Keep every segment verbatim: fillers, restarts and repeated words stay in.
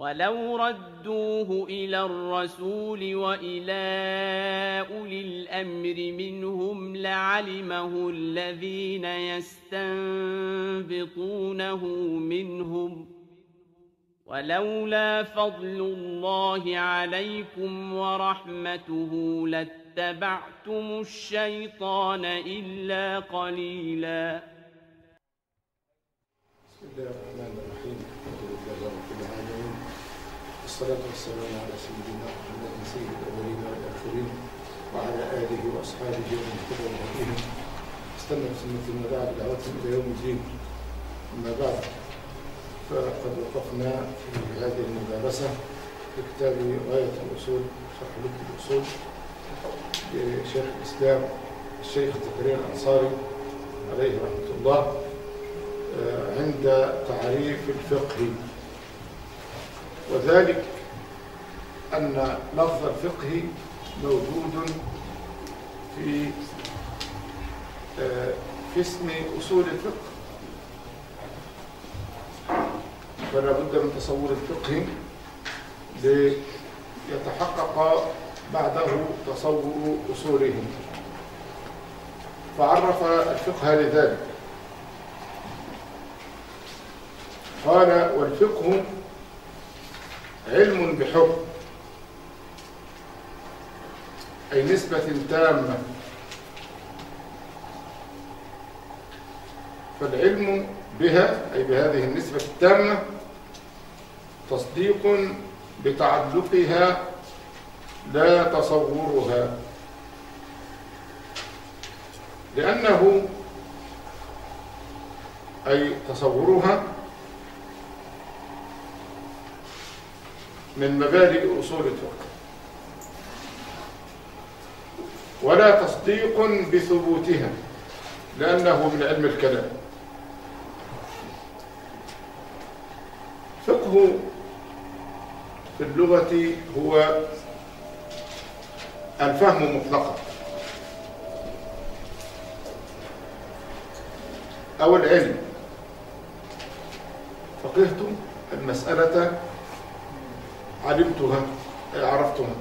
ولو ردوه إلى الرسول وإلى أولي الأمر منهم لعلمه الذين يستنبطونه منهم ولولا فضل الله عليكم ورحمته لاتبعتم الشيطان إلا قليلا. بسم الله الرحمن الرحيم. الحمد لله رب العالمين، والصلاة والسلام على سيدنا محمد سيد الأولين والآخرين وعلى آله وأصحابه ومن تبعهم بهديهم استنى بسنة بعد دعوتهم إلى يوم الدين. أما بعد، فقد وقفنا في هذه المدارسة في كتاب غاية الأصول شرح لب الأصول لشيخ الإسلام الشيخ زكريا الأنصاري عليه رحمة الله عند تعريف الفقه، وذلك أن لفظ الفقه موجود في في اسم أصول الفقه، فلا بد من تصور الفقه ليتحقق بعده تصور أصوله، فعرف الفقه لذلك. قال: والفقه علم بحكم، أي نسبة تامة، فالعلم بها أي بهذه النسبة التامة تصديق بتعلقها لا تصورها، لأنه أي تصورها من مبادئ أصول الفقه، ولا تصديق بثبوتها لأنه من علم الكلام. فقه في اللغة هو الفهم مطلقا أو العلم. فقهت المسألة علمتها أي عرفتها.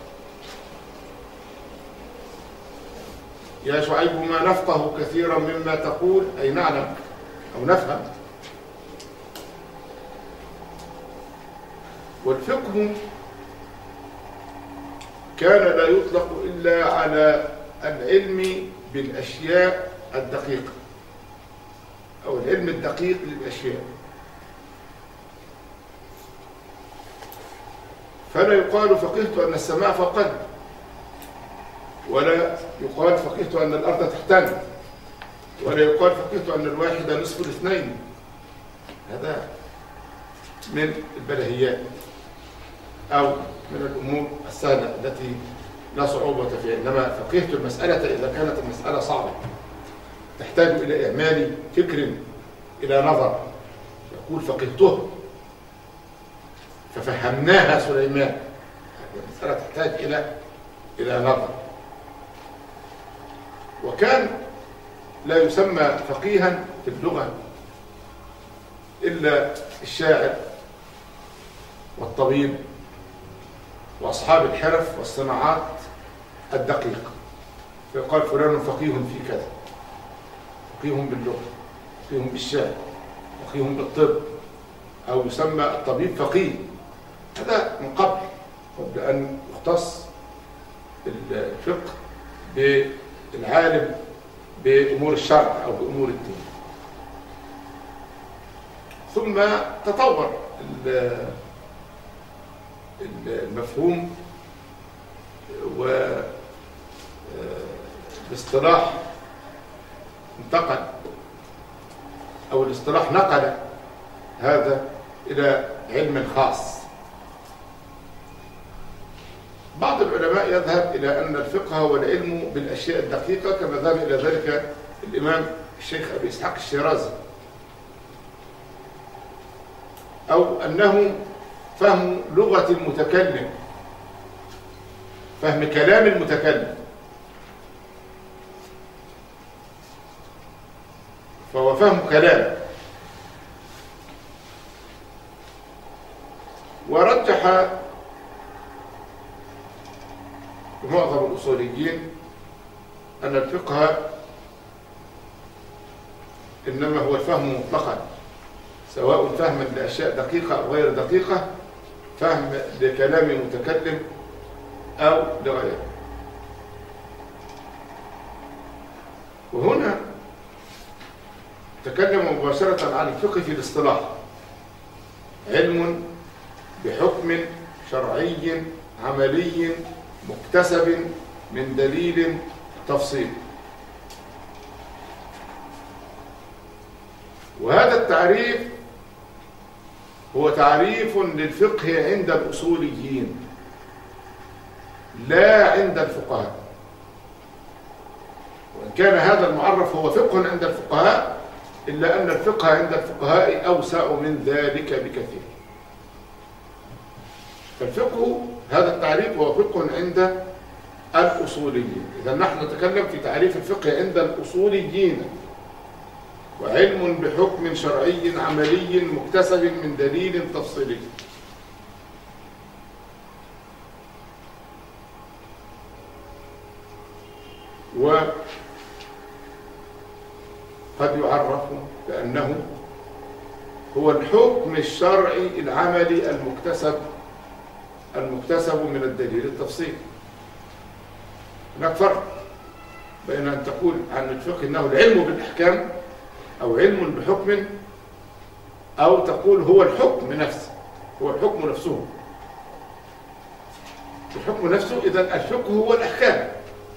يا شعيب ما نفقه كثيرا مما تقول، أي نعلم أو نفهم. والفقه كان لا يطلق إلا على العلم بالأشياء الدقيقة أو العلم الدقيق للأشياء، فلا يقال فقهت أن السماء فوق، ولا يقال فقهت أن الأرض تحتنا، ولا يقال فقهت أن الواحد نصف الاثنين. هذا من البديهيات أو من الأمور السهلة التي لا صعوبة فيها. إنما فقهت المسألة إذا كانت المسألة صعبة تحتاج إلى إعمال فكر، إلى نظر، يقول فقهته ففهمناها سليمان. المسألة تحتاج إلى إلى نظر. وكان لا يسمى فقيها في اللغة إلا الشاعر والطبيب وأصحاب الحرف والصناعات الدقيقة، فيقال فلان فقيه في كذا، فقيه باللغة، فقيه بالشعر، فقيه بالطب، أو يسمى الطبيب فقيه. هذا من قبل قبل أن يختص الفقه بالعالم بأمور الشرع أو بأمور الدين. ثم تطور المفهوم والاصطلاح انتقل، أو الاصطلاح نقل هذا إلى علم خاص. بعض العلماء يذهب إلى أن الفقه هو العلم بالأشياء الدقيقة، كما ذهب إلى ذلك الإمام الشيخ أبي إسحاق الشيرازي، أو أنه فهم لغة المتكلم، فهم كلام المتكلم، فهو فهم كلام. ورجح معظم الأصوليين أن الفقه إنما هو الفهم مطلقا، سواء فهما لأشياء دقيقة أو غير دقيقة، فهم لكلام متكلم أو لغيره. وهنا تكلم مباشرة عن الفقه في الاصطلاح: علم بحكم شرعي عملي مكتسب من دليل تفصيل. وهذا التعريف هو تعريف للفقه عند الأصوليين لا عند الفقهاء، وإن كان هذا المعرف هو فقه عند الفقهاء إلا أن الفقه عند الفقهاء أوسع من ذلك بكثير. فالفقه هذا التعريف هو فقه عند الأصوليين. إذا نحن نتكلم في تعريف الفقه عند الأصوليين: وعلم بحكم شرعي عملي مكتسب من دليل تفصيلي. وقد يعرف بأنه هو الحكم الشرعي العملي المكتسب المكتسب من الدليل التفصيلي. هناك فرق بين أن تقول عن الفقه إنه العلم بالأحكام أو علم بحكم، أو تقول هو الحكم نفسه، هو الحكم نفسه، الحكم نفسه. إذن الفقه هو الأحكام.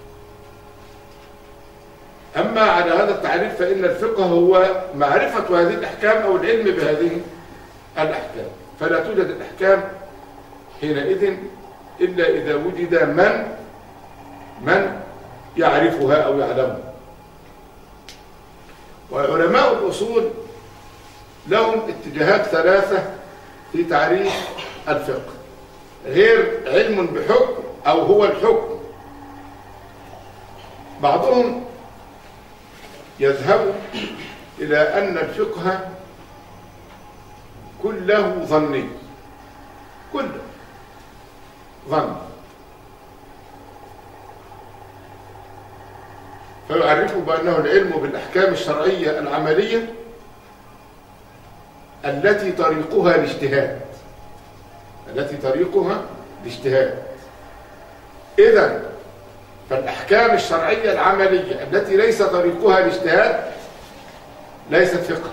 أما على هذا التعريف فإن الفقه هو معرفة هذه الأحكام أو العلم بهذه الأحكام، فلا توجد الأحكام حينئذ إلا إذا وجد من من يعرفها أو يعلمها. وعلماء الأصول لهم اتجاهات ثلاثة في تعريف الفقه، غير علم بحكم أو هو الحكم. بعضهم يذهب إلى أن الفقه كله ظني، كله ظن، فيعرفه بأنه العلم بالأحكام الشرعية العملية التي طريقها الاجتهاد، التي طريقها الاجتهاد. إذن فالأحكام الشرعية العملية التي ليس طريقها الاجتهاد ليست فقه.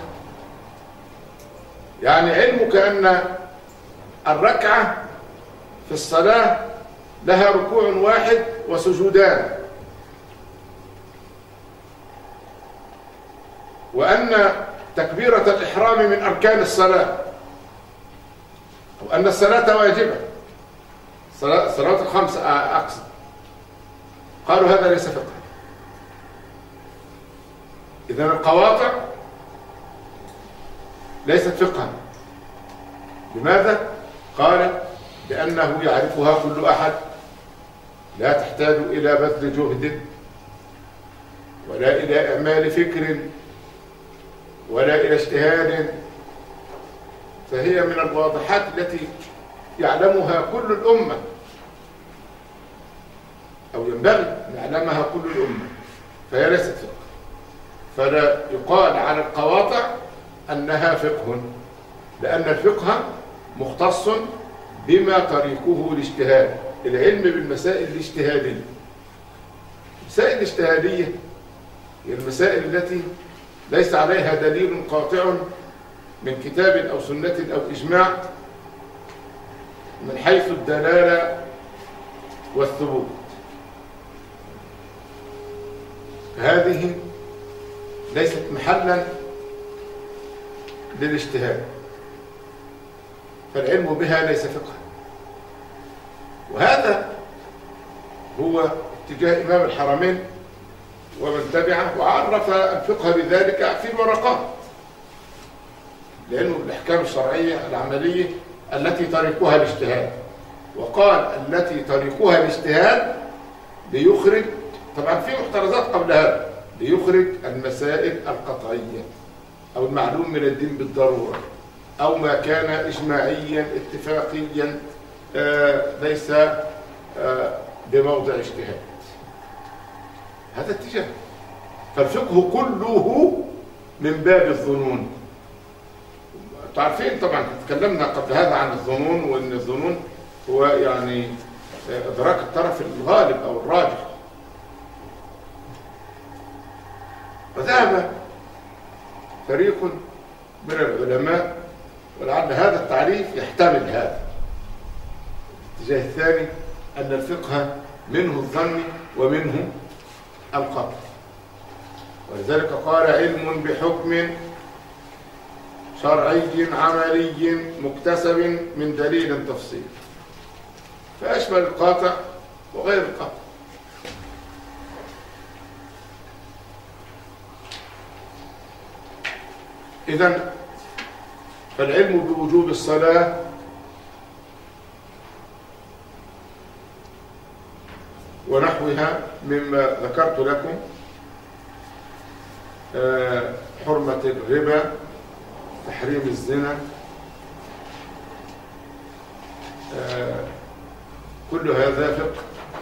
يعني علمك أن الركعة في الصلاة لها ركوع واحد وسجودان، وأن تكبيرة الإحرام من أركان الصلاة، وأن الصلاة واجبة، الصلوات الخمس أقصد، قالوا هذا ليس فقه. إذن القواطع ليست فقها. لماذا؟ قال لأنه يعرفها كل أحد، لا تحتاج إلى بذل جهد ولا إلى إعمال فكر ولا إلى اجتهاد، فهي من الواضحات التي يعلمها كل الأمة، أو ينبغي أن يعلمها كل الأمة، فهي ليست فقه. فلا يقال على القواطع أنها فقه، لأن الفقه مختص بما طريقه الاجتهاد، العلم بالمسائل الاجتهادية. المسائل الاجتهادية هي المسائل التي ليس عليها دليل قاطع من كتاب أو سنة أو إجماع من حيث الدلالة والثبوت. هذه ليست محلا للاجتهاد، فالعلم بها ليس فقها. وهذا هو اتجاه إمام الحرمين ومن تبعه، وعرف الفقه بذلك في الورقات: العلم بالأحكام الشرعية العملية التي طريقها الاجتهاد. وقال التي طريقها الاجتهاد ليخرج، طبعا في محترزات قبل هذا، ليخرج المسائل القطعية أو المعلوم من الدين بالضرورة. أو ما كان إجماعيا اتفاقيا آه ليس آه بموضع اجتهاد. هذا اتجاه. فالفقه كله من باب الظنون. تعرفين طبعا تكلمنا قبل هذا عن الظنون، وأن الظنون هو يعني إدراك الطرف الغالب أو الراجح. وذهب فريق من العلماء، ولعل هذا التعريف يحتمل هذا. الاتجاه الثاني أن الفقه منه الظن ومنه القطع، ولذلك قال علم بحكم شرعي عملي مكتسب من دليل تفصيل، فأشمل القاطع وغير القاطع. إذن فالعلم بوجوب الصلاة ونحوها مما ذكرت لكم، حرمة الربا، تحريم الزنا، كل هذا فقه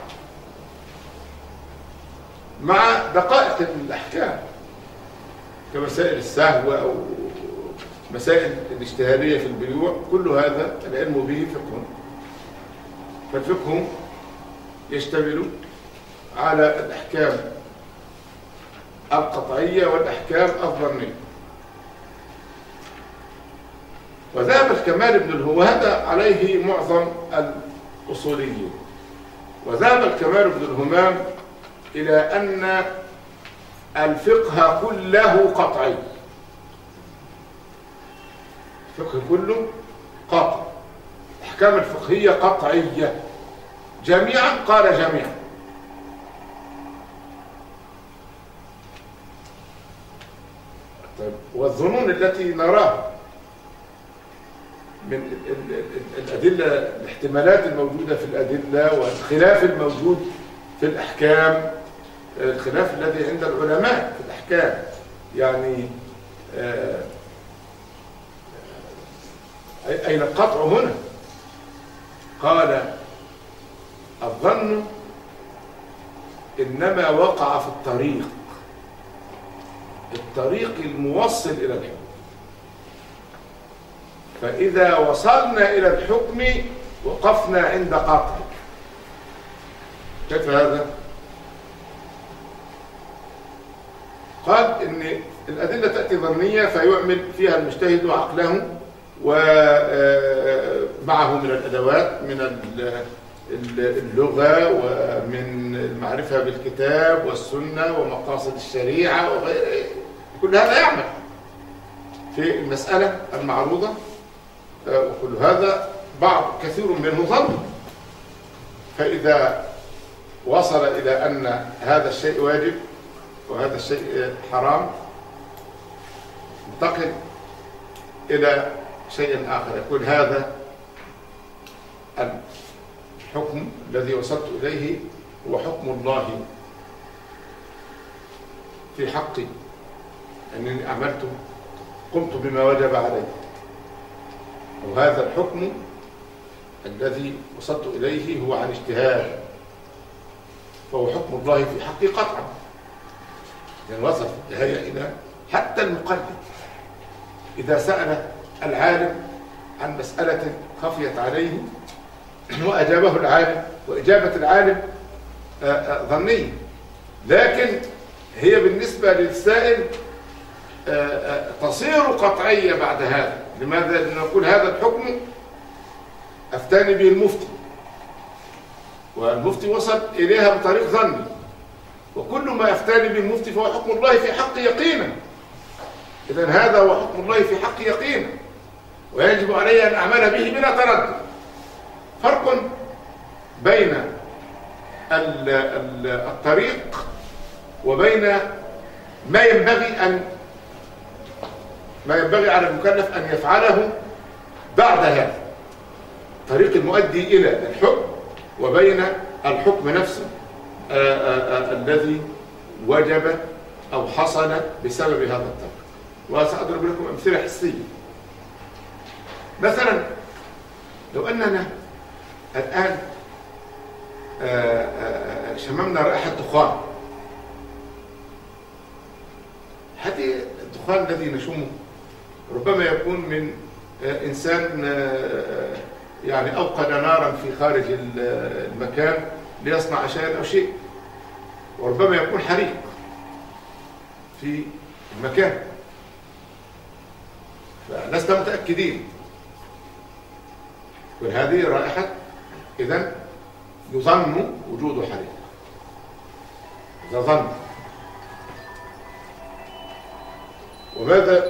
مع دقائق الأحكام كمسائل السهو أو مسائل الاجتهادية في البيوع. كل هذا العلم به فقه. فالفقه يشتمل على الأحكام القطعية والأحكام الظنية. وذهب الكمال بن الهوهدة عليه معظم الأصوليين، وذهب الكمال بن الهمام إلى أن الفقه كله قطعي. الفقه كله قطع، الأحكام الفقهية قطعية جميعا. قال جميعا. طيب والظنون التي نراها من الأدلة، الاحتمالات الموجودة في الأدلة والخلاف الموجود في الأحكام، الخلاف الذي عند العلماء في الأحكام، يعني أين القطع هنا؟ قال الظن إنما وقع في الطريق، الطريق الموصل إلى الحكم. فإذا وصلنا إلى الحكم وقفنا عند قطع. كيف هذا؟ قال إن الأدلة تأتي ظنية فيعمل فيها المجتهد عقله ومعه من الأدوات، من اللغة ومن المعرفة بالكتاب والسنة ومقاصد الشريعة وغيره. كل هذا يعمل في المسألة المعروضة، وكل هذا بعض كثير منه ظن. فإذا وصل إلى أن هذا الشيء واجب وهذا الشيء حرام، انتقل إلى شيء آخر، يكون هذا الحكم الذي وصلت إليه هو حكم الله في حقي، أنني عملت قمت بما وجب علي، وهذا الحكم الذي وصلت إليه هو عن اجتهاد، فهو حكم الله في حقي قطعا. يعني وصل هي إلى حتى المقلد إذا سأل العالم عن مسألة خفيت عليه وأجابه العالم، وإجابة العالم ظنية، لكن هي بالنسبة للسائل تصير قطعية بعد هذا. لماذا؟ لأن نقول هذا الحكم أفتاني به المفتي، والمفتي وصل إليها بطريق ظني، وكل ما أفتاني به المفتي فهو حكم الله في حق يقينا. إذن هذا هو حكم الله في حق يقينا، ويجب علي أن أعمل به بلا تردد. فرق بين الطريق وبين ما ينبغي أن ما ينبغي على المكلف أن يفعله بعد هذا، طريق المؤدي إلى الحكم، وبين الحكم نفسه آآ آآ الذي وجب أو حصل بسبب هذا الطريق. وسأضرب لكم أمثلة حسية. مثلا لو أننا الآن شممنا رائحة دخان، هذه الدخان الذي نشمه ربما يكون من إنسان يعني أوقد نارا في خارج المكان ليصنع شيئا أو شيء، وربما يكون حريق في المكان، فلسنا متأكدين. وهذه رائحة، إذن يظن وجود حريق، إذا ظن. وماذا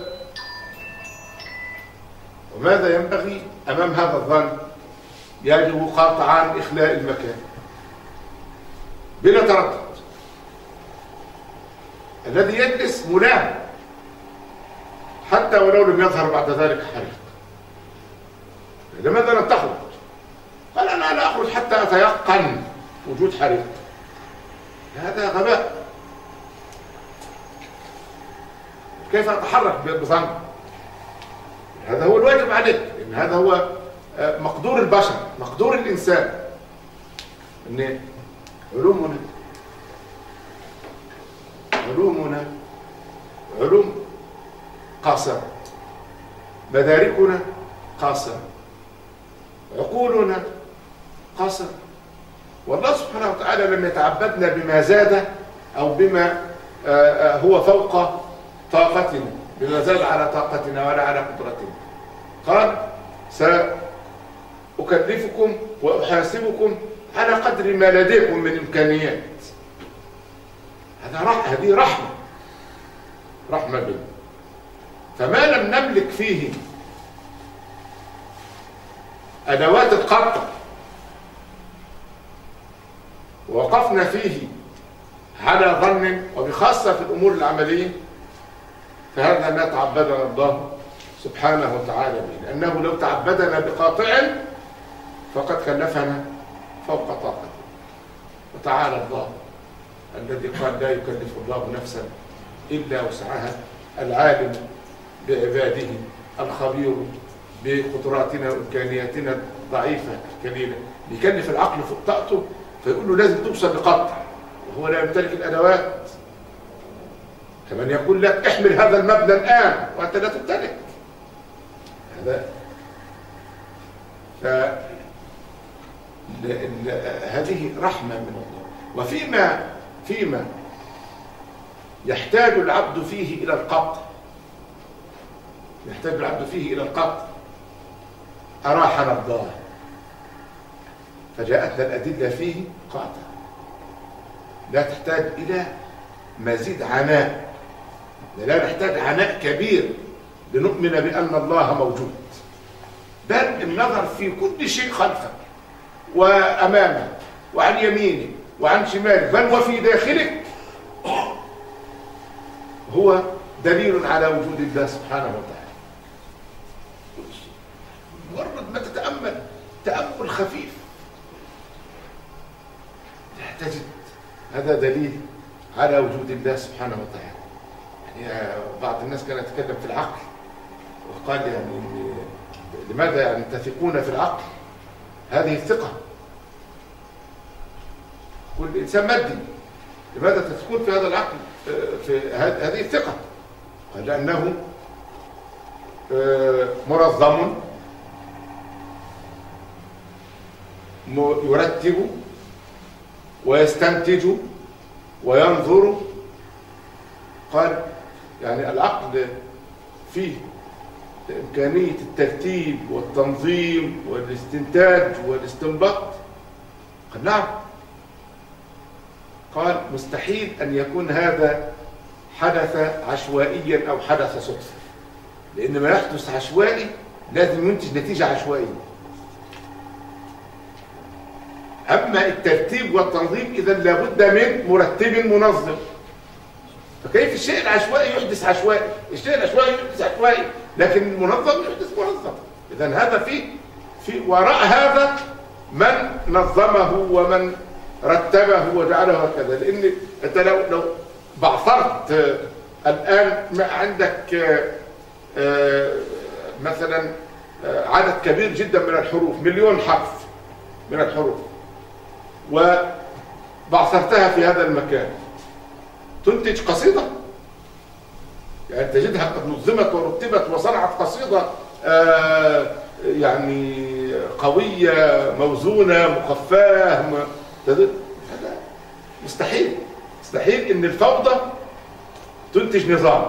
وماذا ينبغي أمام هذا الظن؟ يجب قاطعا إخلاء المكان بلا تردد. الذي يجلس ملام حتى ولو لم يظهر بعد ذلك حريق. لماذا لم تخرج؟ قال أنا لا أخرج حتى أتيقن وجود حريق. هذا غباء. كيف أتحرك بظن؟ هذا هو الواجب عليك، إن هذا هو مقدور البشر، مقدور الإنسان. إن علومنا علومنا علوم قاصرة، مداركنا قاصرة، عقولنا قاصرة. والله سبحانه وتعالى لم يتعبدنا بما زاد أو بما هو فوق طاقتنا، بما زاد على طاقتنا ولا على قدرتنا. قال سأكلفكم وأحاسبكم على قدر ما لديكم من إمكانيات. هذا رح... هذه رحمة رحمة بنا. فما لم نملك فيه أدوات القطع ووقفنا فيه على ظن، وبخاصة في الأمور العملية، فهذا ما تعبدنا الله سبحانه وتعالى به، لأنه لو تعبدنا بقاطع فقد كلفنا فوق طاقته. وتعالى الله الذي قال لا يكلف الله نفسا إلا وسعها، العالم بعباده، الخبير بقدراتنا وإمكانياتنا الضعيفة القليلة، بيكلف العقل فوق طاقته فيقول له لازم توصل لقطع وهو لا يمتلك الأدوات. كمان يقول لك احمل هذا المبنى الآن وأنت لا تمتلك هذا. ف... ل... ل... هذه رحمة من الله. وفيما فيما يحتاج العبد فيه إلى القطع، يحتاج العبد فيه إلى القطع، أراحنا الله، فجاءتنا الأدلة فيه قاطع، لا تحتاج إلى مزيد عناء، لا نحتاج عناء كبير لنؤمن بأن الله موجود، بل النظر في كل شيء خلفك وأمامك وعن يمينك وعن شمالك بل وفي داخلك هو دليل على وجود الله سبحانه وتعالى. مجرد ما تتأمل تأمل خفيف تجد هذا دليل على وجود الله سبحانه وتعالى. يعني بعض الناس كان يتكلم في العقل وقال يعني لماذا يعني تثقون في العقل؟ هذه الثقة، كل إنسان مادي، لماذا تثقون في هذا العقل، في هذه الثقة؟ قال لأنه منظم يرتب ويستنتج وينظر. قال يعني العقل فيه إمكانية الترتيب والتنظيم والاستنتاج والاستنباط. قال نعم. قال مستحيل أن يكون هذا حدث عشوائيا أو حدث صدفة، لأن ما يحدث عشوائي لازم ينتج نتيجة عشوائية. أما الترتيب والتنظيم إذا لابد من مرتب منظم. فكيف الشيء العشوائي يحدث عشوائي؟ الشيء العشوائي يحدث عشوائي، لكن المنظم يحدث منظم. إذا هذا في في وراء هذا من نظمه ومن رتبه وجعله هكذا. لأن أنت لو لو بعثرت الآن ما عندك مثلا عدد كبير جدا من الحروف، مليون حرف من الحروف، وبعثرتها في هذا المكان، تنتج قصيدة؟ يعني تجدها قد نظمت ورتبت وصنعت قصيدة آه يعني قوية موزونة مخفاة. هذا مستحيل. مستحيل ان الفوضى تنتج نظام.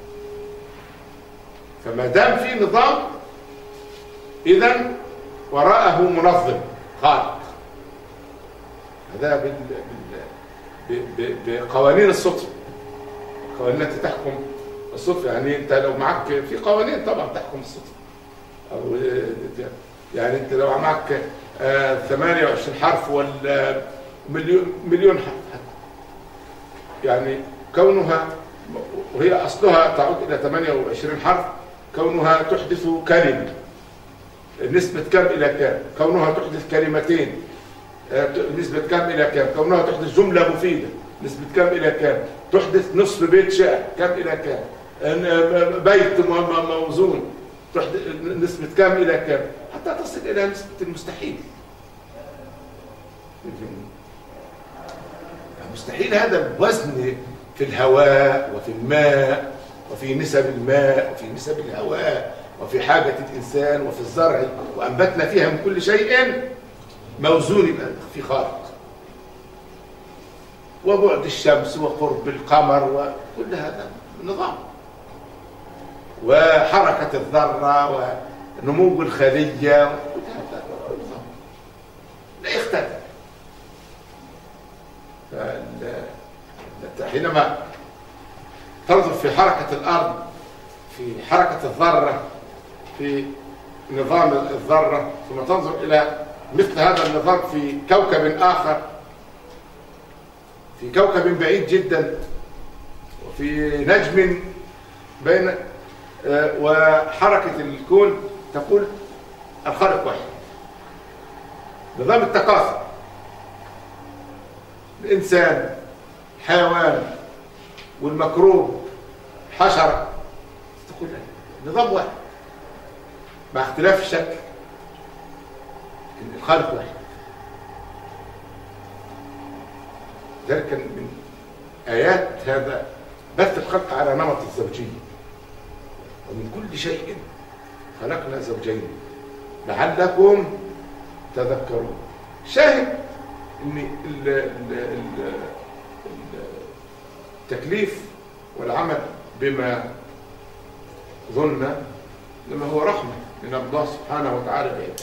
فما دام في نظام اذا وراءه منظم خالق. هذا بال... بال... بقوانين الصدفة، القوانين التي تحكم الصدفة. يعني انت لو معك في قوانين طبعا تحكم الصدفة، أو يعني انت لو معك آه ثمانية وعشرين حرف ولا مليون مليون حرف، يعني كونها وهي اصلها تعود الى ثمانية وعشرين حرف، كونها تحدث كلمة نسبة كم الى كم، كونها تحدث كلمتين نسبة كم إلى كم، كونها تحدث جملة مفيدة نسبة كم إلى كم، تحدث نصف بيت شعر كم إلى كم، بيت موزون تحدث نسبة كم إلى كم، حتى تصل إلى نسبة المستحيل. مستحيل هذا الوزن في الهواء وفي الماء وفي نسب الماء وفي نسب الهواء وفي حاجة الإنسان وفي الزرع، وأنبتنا فيها من كل شيء موزون يبقى في خارق. وبعد الشمس وقرب القمر وكل هذا نظام، وحركة الذرة ونمو الخلية وكل هذا نظام لا يختلف. حينما تنظر في حركة الأرض، في حركة الذرة، في نظام الذرة، ثم تنظر إلى مثل هذا النظام في كوكب آخر، في كوكب بعيد جدا، وفي نجم بين وحركة الكون، تقول الخالق واحد. نظام التكاثر، الإنسان، حيوان، والميكروب، حشرة، تقول نظام واحد مع اختلاف الشكل، الخالق واحد. ذلك من آيات هذا بث الخلق على نمط الزوجية، ومن كل شيء خلقنا زوجين لعلكم تذكرون. شاهد ان التكليف والعمل بما ظن لما هو رحمة من الله سبحانه وتعالى بيده.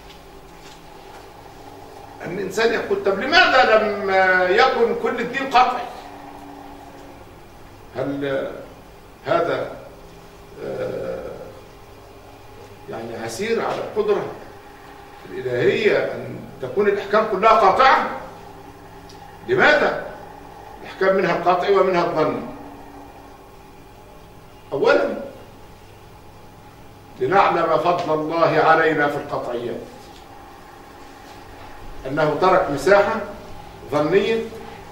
أن الإنسان يقول طب لماذا لم يكن كل الدين قطعي؟ هل هذا يعني عسير على القدرة الإلهية أن تكون الأحكام كلها قاطعة؟ لماذا؟ الأحكام منها القاطع ومنها الظن. أولا لنعلم فضل الله علينا في القطعيات، أنه ترك مساحة ظنية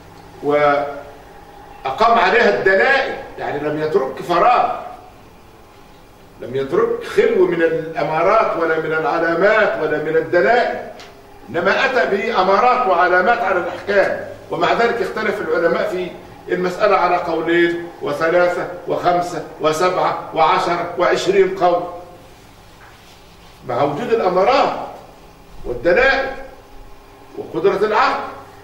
وأقام عليها الدلائل، يعني لم يترك فراغ، لم يترك خلو من الأمارات ولا من العلامات ولا من الدلائل، إنما أتى بأمارات وعلامات على الأحكام. ومع ذلك اختلف العلماء في المسألة على قولين وثلاثة وخمسة وسبعة وعشرة وعشرين قول، مع وجود الأمارات والدلائل وقدرة العقل،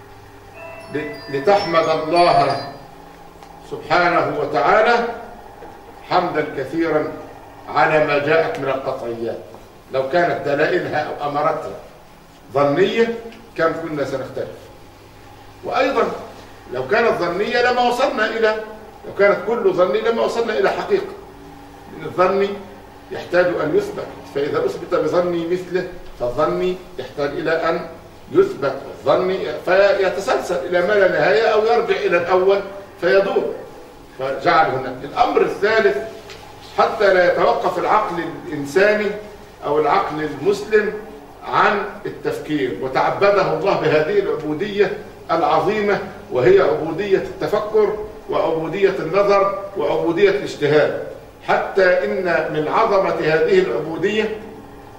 لتحمد الله سبحانه وتعالى حمدا كثيرا على ما جاءت من القطعيات. لو كانت دلائلها أو أماراتها ظنية كان كنا سنختلف، وأيضا لو كانت ظنية لما وصلنا إلى لو كانت كل ظني لما وصلنا إلى حقيقة، لأن الظني يحتاج أن يثبت، فإذا أثبت بظني مثله فالظني يحتاج إلى أن يثبت الظني، فيتسلسل إلى ما لا نهاية أو يرجع إلى الأول فيدور. فجعل هناك الأمر الثالث حتى لا يتوقف العقل الإنساني أو العقل المسلم عن التفكير، وتعبده الله بهذه العبودية العظيمة، وهي عبودية التفكر وعبودية النظر وعبودية الاجتهاد. حتى إن من عظمة هذه العبودية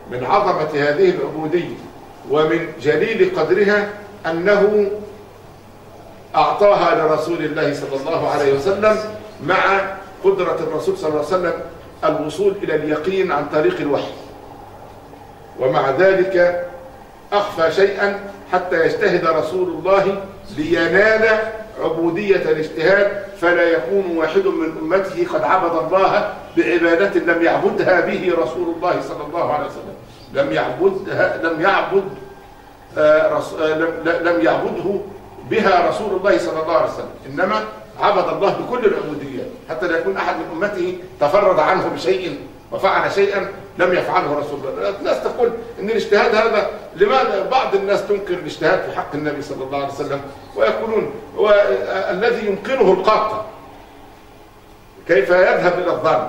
من عظمة هذه العبودية ومن جليل قدرها أنه أعطاها لرسول الله صلى الله عليه وسلم، مع قدرة الرسول صلى الله عليه وسلم الوصول إلى اليقين عن طريق الوحي، ومع ذلك أخفى شيئا حتى يجتهد رسول الله لينال عبودية الاجتهاد، فلا يكون واحد من أمته قد عبد الله بعبادة لم يعبدها به رسول الله صلى الله عليه وسلم، لم يعبدها لم يعبد آه رس... آه لم... لم يعبده بها رسول الله صلى الله عليه وسلم، إنما عبد الله بكل العبوديات، حتى لا يكون أحد من أمته تفرد عنه بشيء وفعل شيئا لم يفعله رسول الله. الناس تقول إن الاجتهاد هذا، لماذا بعض الناس تنكر الاجتهاد في حق النبي صلى الله عليه وسلم ويقولون هو الذي يمكنه القطع كيف يذهب إلى الظن؟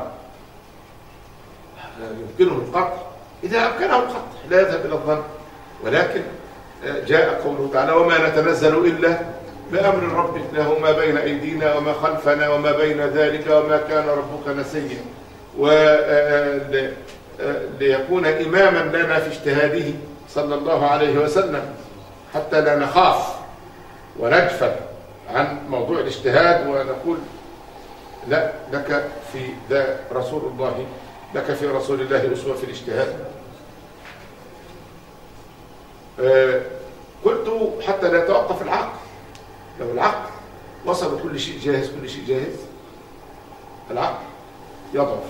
يمكنه القطع، إذا أمكنه القطع لا يذهب إلى الظن، ولكن جاء قوله تعالى وما نتنزل إلا بأمر ربك له ما بين أيدينا وما خلفنا وما بين ذلك وما كان ربك نسيا، وليكون إماما لنا في اجتهاده صلى الله عليه وسلم حتى لا نخاف ونجفل عن موضوع الاجتهاد ونقول لا، لك في ذا رسول الله، لك في رسول الله أسوة في الاجتهاد. قلت حتى لا يتوقف العقل، لو العقل وصل كل شيء جاهز كل شيء جاهز العقل يضعف،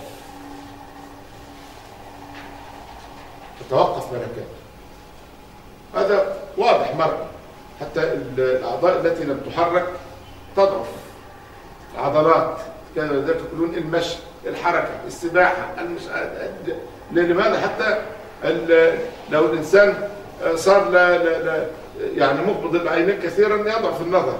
تتوقف ملكاته. هذا واضح مرة، حتى الأعضاء التي لم تحرك تضعف، العضلات كانوا ذلك يقولون المشي، الحركة، السباحة، المش... لماذا؟ حتى لو الإنسان صار لا لا لا يعني مقبض العينين كثيرا يضعف النظر،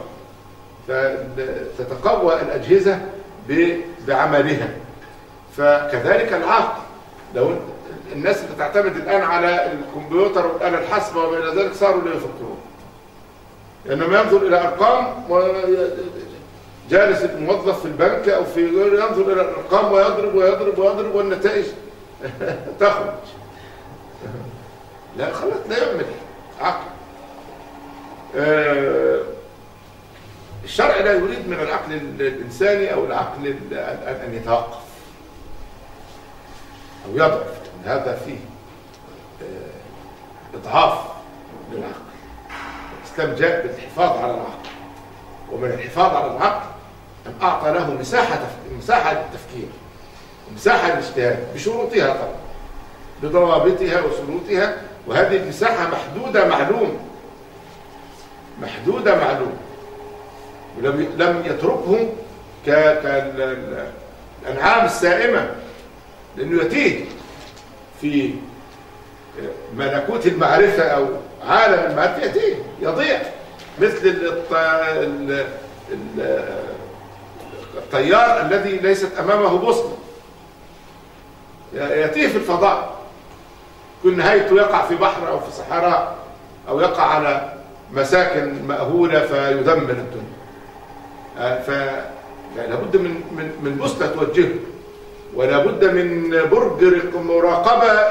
فتتقوى الأجهزة بعملها. فكذلك العقل، لو الناس اللي تعتمد الآن على الكمبيوتر والآلة الحاسبة وما إلى ذلك صاروا لا يفكرون، لأنما ينظر إلى أرقام، وجالس الموظف في البنك أو في ينظر إلى الأرقام ويضرب ويضرب ويضرب والنتائج تخرج. لا خلاص، لا يعمل عقل. آه الشرع لا يريد من العقل الإنساني أو العقل أن يتوقف أو يضعف، هذا فيه آه إضعاف للعقل. الإسلام جاء بالحفاظ على العقل، ومن الحفاظ على العقل أن أعطى له مساحة مساحة للتفكير ومساحة للاجتهاد بشروطها طبعا، بضوابطها وشروطها، وهذه المساحة محدودة معلوم محدودة معلوم ولم لم يتركهم كالأنعام السائمة، لأنه يتيه في ملكوت المعرفة أو عالم المعرفة، يتيه يضيع مثل الطيار الذي ليست أمامه بوصلة، يتيه في الفضاء، كل نهايته يقع في بحر أو في صحراء أو يقع على مساكن مأهولة فيدمر الدنيا. فلا بد من من من بوصلة توجهه، ولا بد من برج مراقبة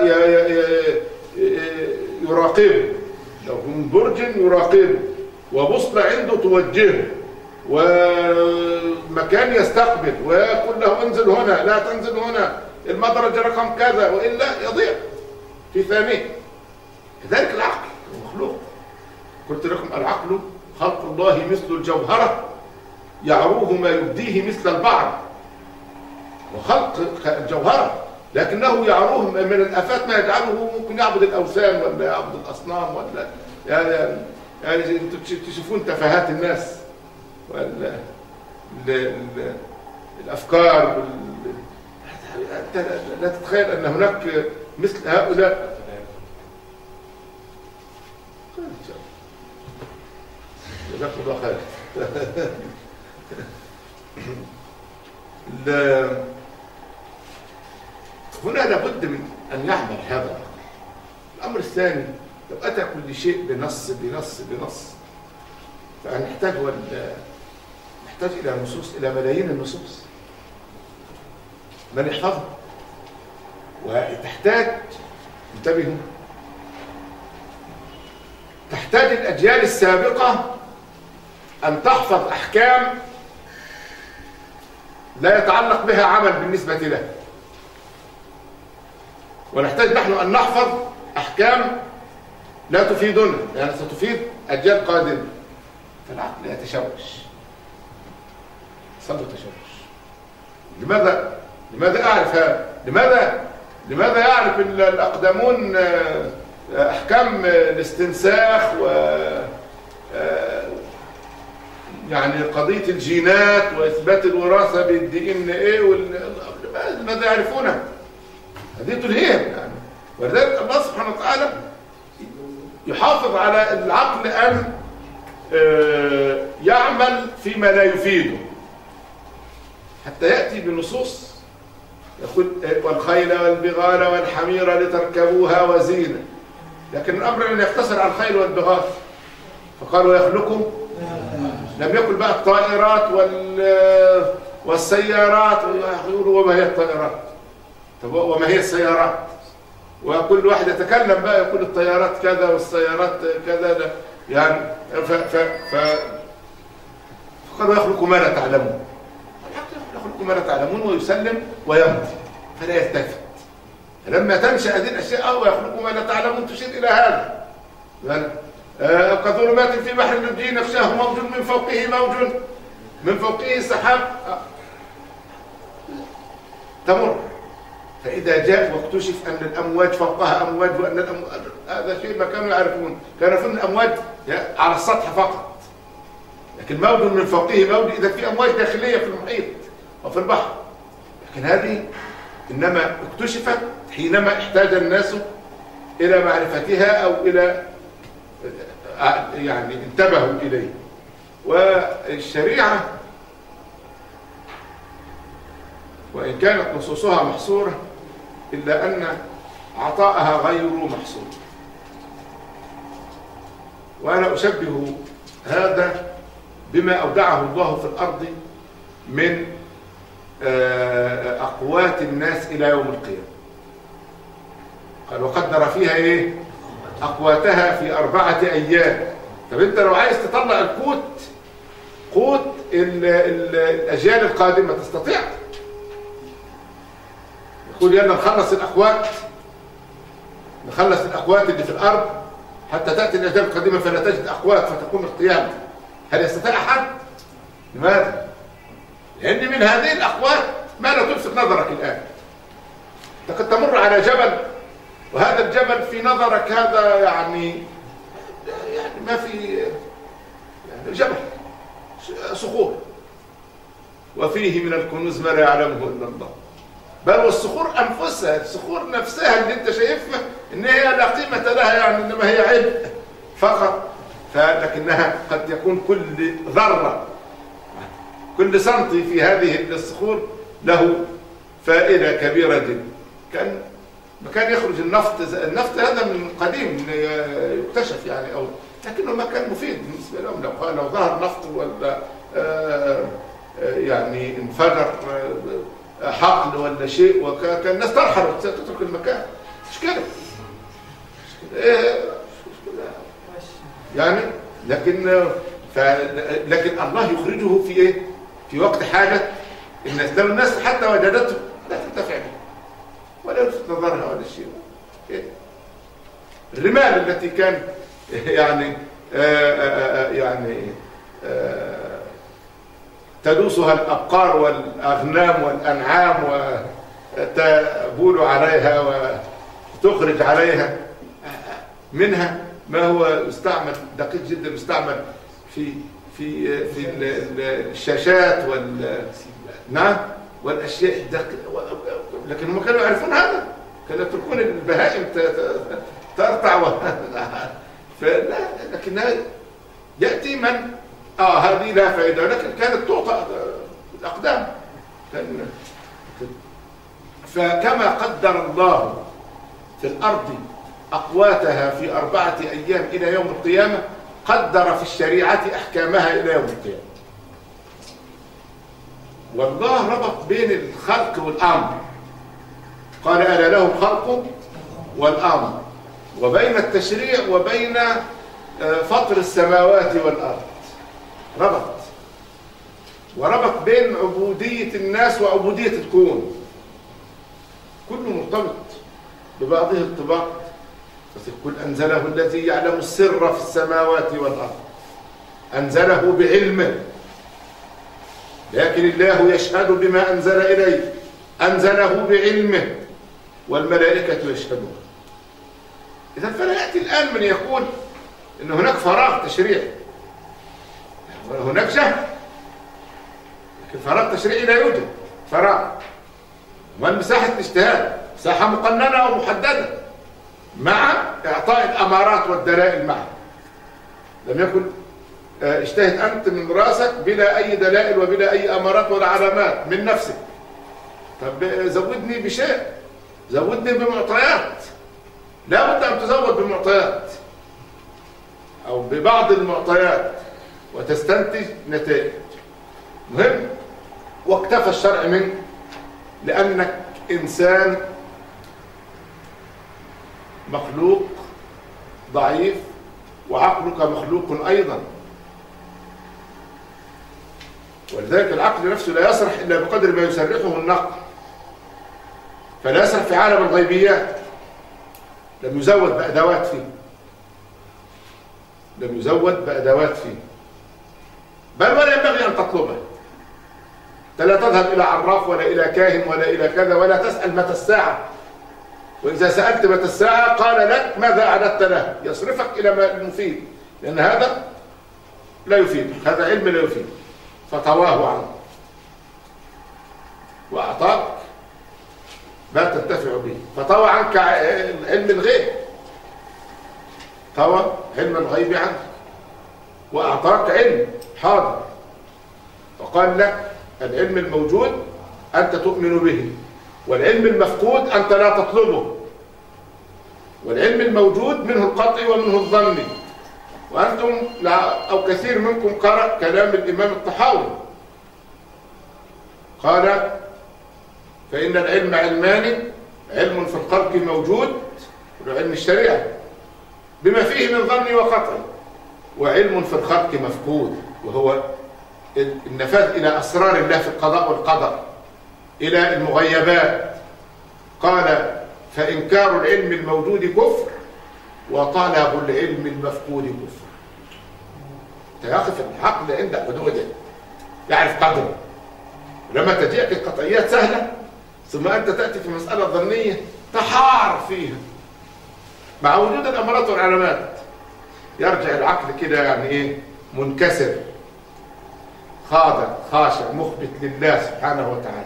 يراقبه، لو من برج يراقبه وبوصلة عنده توجهه ومكان يستقبل ويقول له انزل هنا، لا تنزل هنا، المدرج رقم كذا، وإلا يضيع في ثانية. كذلك العقل المخلوق، قلت لكم العقل خلق الله مثل الجوهرة يعروه ما يبديه مثل البعر، وخلق الجوهرة لكنه يعروه من الآفات ما يجعله ممكن يعبد الأوثان ولا يعبد الأصنام ولا يعني يعني انتم تشوفون تفاهات الناس ولا الأفكار، لا تتخيل أن هناك مثل هؤلاء. جزاكم الله خير. هنا لابد من أن يعمل هذا العقل. الأمر الثاني، لو أتى كل شيء بنص بنص بنص فنحتاج نحتاج إلى نصوص، إلى ملايين النصوص من يحفظها، وتحتاج انتبهوا، تحتاج الأجيال السابقة أن تحفظ أحكام لا يتعلق بها عمل بالنسبة له، ونحتاج نحن أن نحفظ أحكام لا تفيدنا، يعني ستفيد أجيال قادمة. فالعقل يتشوش، صدق تشوش. لماذا لماذا أعرف هذا؟ لماذا لماذا يعرف الأقدمون أحكام الاستنساخ و يعني قضية الجينات وإثبات الوراثة بالدي إن إيه وال... لماذا يعرفونها؟ هذه تلهيهم يعني. ولذلك الله سبحانه وتعالى يحافظ على العقل أن يعمل فيما لا يفيده، حتى يأتي بنصوص يقول والخيل والبغال والحمير لتركبوها وزينة، لكن الأمر لم يقتصر على الخيل والبغال، فقالوا يخلقوا، لم يقل بقى الطائرات وال والسيارات، يقولوا وما هي الطائرات؟ طب وما هي السيارات؟ وكل واحد يتكلم بقى يقول الطيارات كذا والسيارات كذا، يعني ف ف ف فقالوا يخلق ما لا تعلمون. يخلق ما لا تعلمون ويسلم ويمضي فلا يلتفت. فلما تنشأ هذه الأشياء ويخلق ما لا تعلمون تشير إلى هذا. آه كظلمات في بحر اللجي نفسه موج من فوقه موج من فوقه سحاب تمر. فإذا جاء واكتشف أن الأمواج فوقها أمواج وأن الأمواج هذا شيء ما كانوا يعرفون، كانوا يعرفون الأمواج على السطح فقط، لكن موج من فوقه موج إذا في أمواج داخلية في المحيط وفي البحر. لكن هذه إنما اكتشفت حينما احتاج الناس إلى معرفتها أو إلى يعني انتبهوا إليه. والشريعة وإن كانت نصوصها محصورة إلا أن عطاءها غير محصور. وأنا أشبه هذا بما أودعه الله في الأرض من أقوات الناس إلى يوم القيامة. قال وقدر فيها إيه؟ أقواتها في أربعة أيام. طب أنت لو عايز تطلع القوت قوت الأجيال القادمة تستطيع؟ يقول يلا نخلص الأقوات نخلص الأقوات اللي في الأرض حتى تأتي الأجيال القادمة فلا تجد أقوات فتقوم القيامة. هل يستطيع أحد؟ لماذا؟ لأن من هذه الأقوات ما لا تلفت نظرك الآن. أنت قد تمر على جبل وهذا الجبل في نظرك هذا يعني يعني ما في يعني جبل صخور وفيه من الكنوز ما لا يعلمه إلا الله. بل والصخور أنفسها الصخور نفسها اللي أنت شايفها إن هي لا قيمة لها يعني إنما هي عبء فقط، فلكنها قد يكون كل ذرة كل سنتي في هذه الصخور له فائدة كبيرة جدا. كان مكان يخرج النفط النفط هذا من قديم يكتشف يعني أو لكنه ما كان مفيد بالنسبة لهم. لو لو ظهر نفط ولا يعني انفجر حقل ولا شيء وكان الناس ترحل وتترك المكان مش كده يعني. لكن ف... لكن الله يخرجه في ايه؟ في وقت حاجه الناس. لو الناس حتى وجدته لا تنتفع به ولا يلفت نظرها ولا شيء. إيه؟ الرمال التي كان يعني آآ آآ يعني آآ تدوسها الأبقار والأغنام والأنعام وتبول عليها وتخرج عليها منها ما هو يستعمل دقيق جدا، يستعمل في في في الشاشات وال نعم والاشياء الدقيقه. لكن هم كانوا يعرفون هذا، كانوا يتركون البهائم ترتع فلا. لكنها ياتي من اه هذه لا فائده، لكن كانت تعطى الاقدام. كان فكما قدر الله في الارض أقواتها في أربعة أيام إلى يوم القيامة قدر في الشريعة أحكامها إلى يوم القيامة. والله ربط بين الخلق والأمر. قال ألا لهم خلق والأمر، وبين التشريع وبين فطر السماوات والأرض. ربط وربط بين عبودية الناس وعبودية الكون، كله مرتبط ببعضه ارتباط. قل أنزله الذي يعلم السر في السماوات والأرض، أنزله بعلمه، لكن الله يشهد بما أنزل إليه، أنزله بعلمه والملائكة يشهدون. إذا فلا يأتي الآن من يقول إن هناك فراغ تشريعي، هناك جهل، لكن فراغ تشريعي لا يوجد. فراغ ومن مساحة اجتهاد، مساحة مقننة ومحددة مع إعطاء الأمارات والدلائل معا. لم يكن اجتهد أنت من راسك بلا أي دلائل وبلا أي أمارات ولا علامات من نفسك. طب زودني بشيء، زودني بمعطيات. لا بد أن تزود بمعطيات أو ببعض المعطيات وتستنتج نتائج. مهم. واكتفى الشرع منك لأنك إنسان مخلوق ضعيف وعقلك مخلوق أيضا، ولذلك العقل نفسه لا يصرح إلا بقدر ما يسرحه النقل، فلا يصرح في عالم الغيبيات. لم يزود بأدوات فيه، لم يزود بأدوات فيه، بل ولا ينبغي أن تطلبها. أنت لا تذهب إلى عراف ولا إلى كاهن ولا إلى كذا، ولا تسأل متى الساعة. وإذا سألت متى الساعة قال لك ماذا أعددت له، يصرفك إلى ما المفيد، لأن هذا لا يفيد، هذا علم لا يفيد، فطواه عنه وأعطاك ما تنتفع به. فطوى عنك علم الغيب، طوى علم الغيب عنك وأعطاك علم حاضر، وقال لك العلم الموجود أنت تؤمن به، والعلم المفقود أنت لا تطلبه، والعلم الموجود منه القطعي ومنه الظني. وأنتم أو كثير منكم قرأ كلام الإمام الطحاوي، قال فإن العلم علمان، علم في الخلق موجود علم الشريعة بما فيه من ظني وقطعي، وعلم في الخلق مفقود وهو النفاذ إلى أسرار الله في القضاء والقدر، إلى المغيبات. قال فإنكار العلم الموجود كفر، وطلب العلم المفقود كفر. يقف العقل عند حدوده، يعرف قدره. لما تجيك القطعيات سهلة ثم أنت تأتي في مسألة ظنية تحار فيها مع وجود الأمارات والعلامات، يرجع العقل كده يعني إيه منكسر خاضع خاشع مخبت لله سبحانه وتعالى،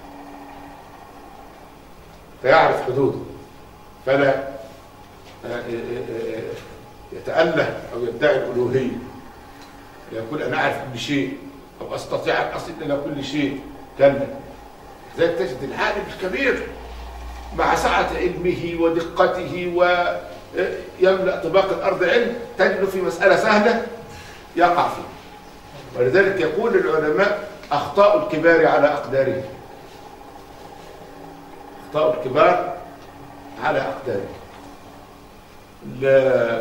فيعرف حدوده، فلا يتأله أو يدعي الألوهية، يقول أنا أعرف كل شيء أو أستطيع أن أصل إلى كل شيء. كلا، ذلك تجد العالم الكبير مع سعة علمه ودقته ويملأ طباق الأرض علم، تجد في مسألة سهلة يقع فيه. ولذلك يقول العلماء أخطاء الكبار على أقدارهم، أخطاء الكبار على أقدارهم. لا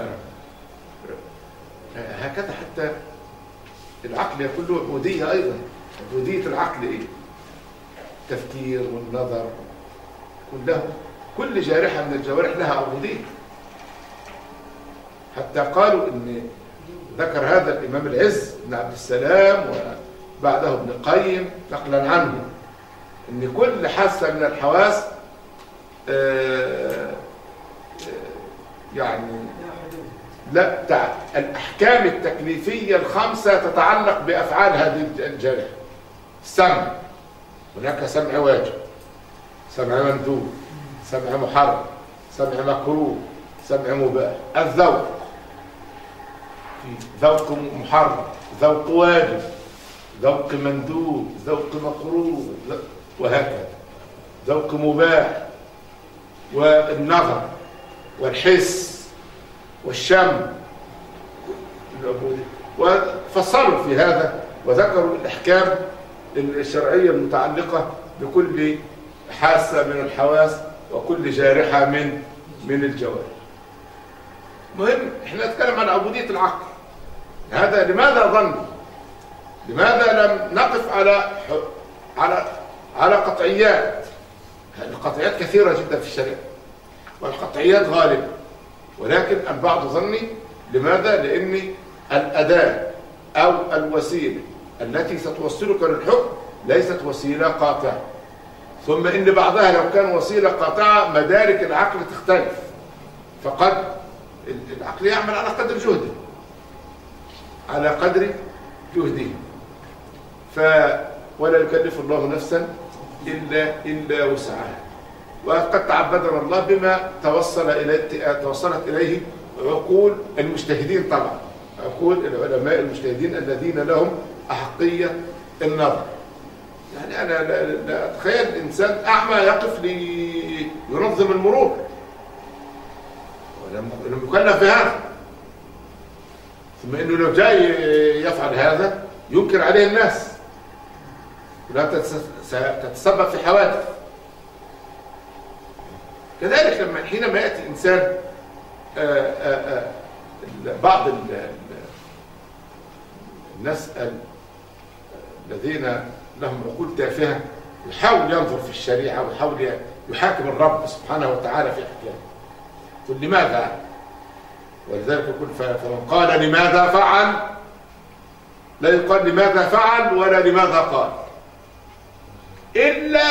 هكذا حتى العقل يكون له عبودية أيضا. عبودية العقل إيه؟ التفكير والنظر كله، كل جارحة من الجوارح لها عبودية. حتى قالوا إن ذكر هذا الإمام العز بن عبد السلام وبعده ابن القيم نقلا عنه إن كل حاسة من الحواس آآ آآ يعني لا بتاع الأحكام التكليفية الخمسة تتعلق بأفعال هذه الجارحة. السمع، هناك سمع واجب، سمع مندوب، سمع محرم، سمع مكروه، سمع مباح. الذوق، ذوق محرم، ذوق واجب، ذوق مندوب، ذوق مكروه، وهكذا، ذوق مباح. والنظر والحس والشم، وفصلوا في هذا وذكروا الأحكام الشرعية المتعلقة بكل حاسة من الحواس وكل جارحة من من الجوارح. مهم احنا نتكلم عن عبودية العقل. هذا لماذا ظن؟ لماذا لم نقف على على على قطعيات؟ القطعيات كثيرة جدا في الشريعة والقطعيات غالبة، ولكن البعض ظني. لماذا؟ لأن الأداة أو الوسيلة التي ستوصلك للحكم ليست وسيلة قاطعة، ثم إن بعضها لو كان وسيلة قاطعة مدارك العقل تختلف، فقد العقل يعمل على قدر جهده على قدر جهده ف ولا يكلف الله نفسا إلا إلا وسعها. وقد تعبدنا الله بما توصل إليه توصلت إليه عقول المجتهدين، طبعا عقول العلماء المجتهدين الذين لهم أحقية النظر. يعني أنا لا, لا أتخيل إنسان أعمى يقف لينظم المرور ولم يكلف بهذا، ثم إنه لو جاي يفعل هذا ينكر عليه الناس ولا تتسبب في حوادث. كذلك لما حينما يأتي إنسان آآ آآ بعض الناس الذين لهم عقول تافهة يحاول ينظر في الشريعة ويحاول يحاكم الرب سبحانه وتعالى في أحكامه. قل لماذا؟ ولذلك يقول فمن قال لماذا فعل لا يقال لماذا فعل ولا لماذا قال، إلا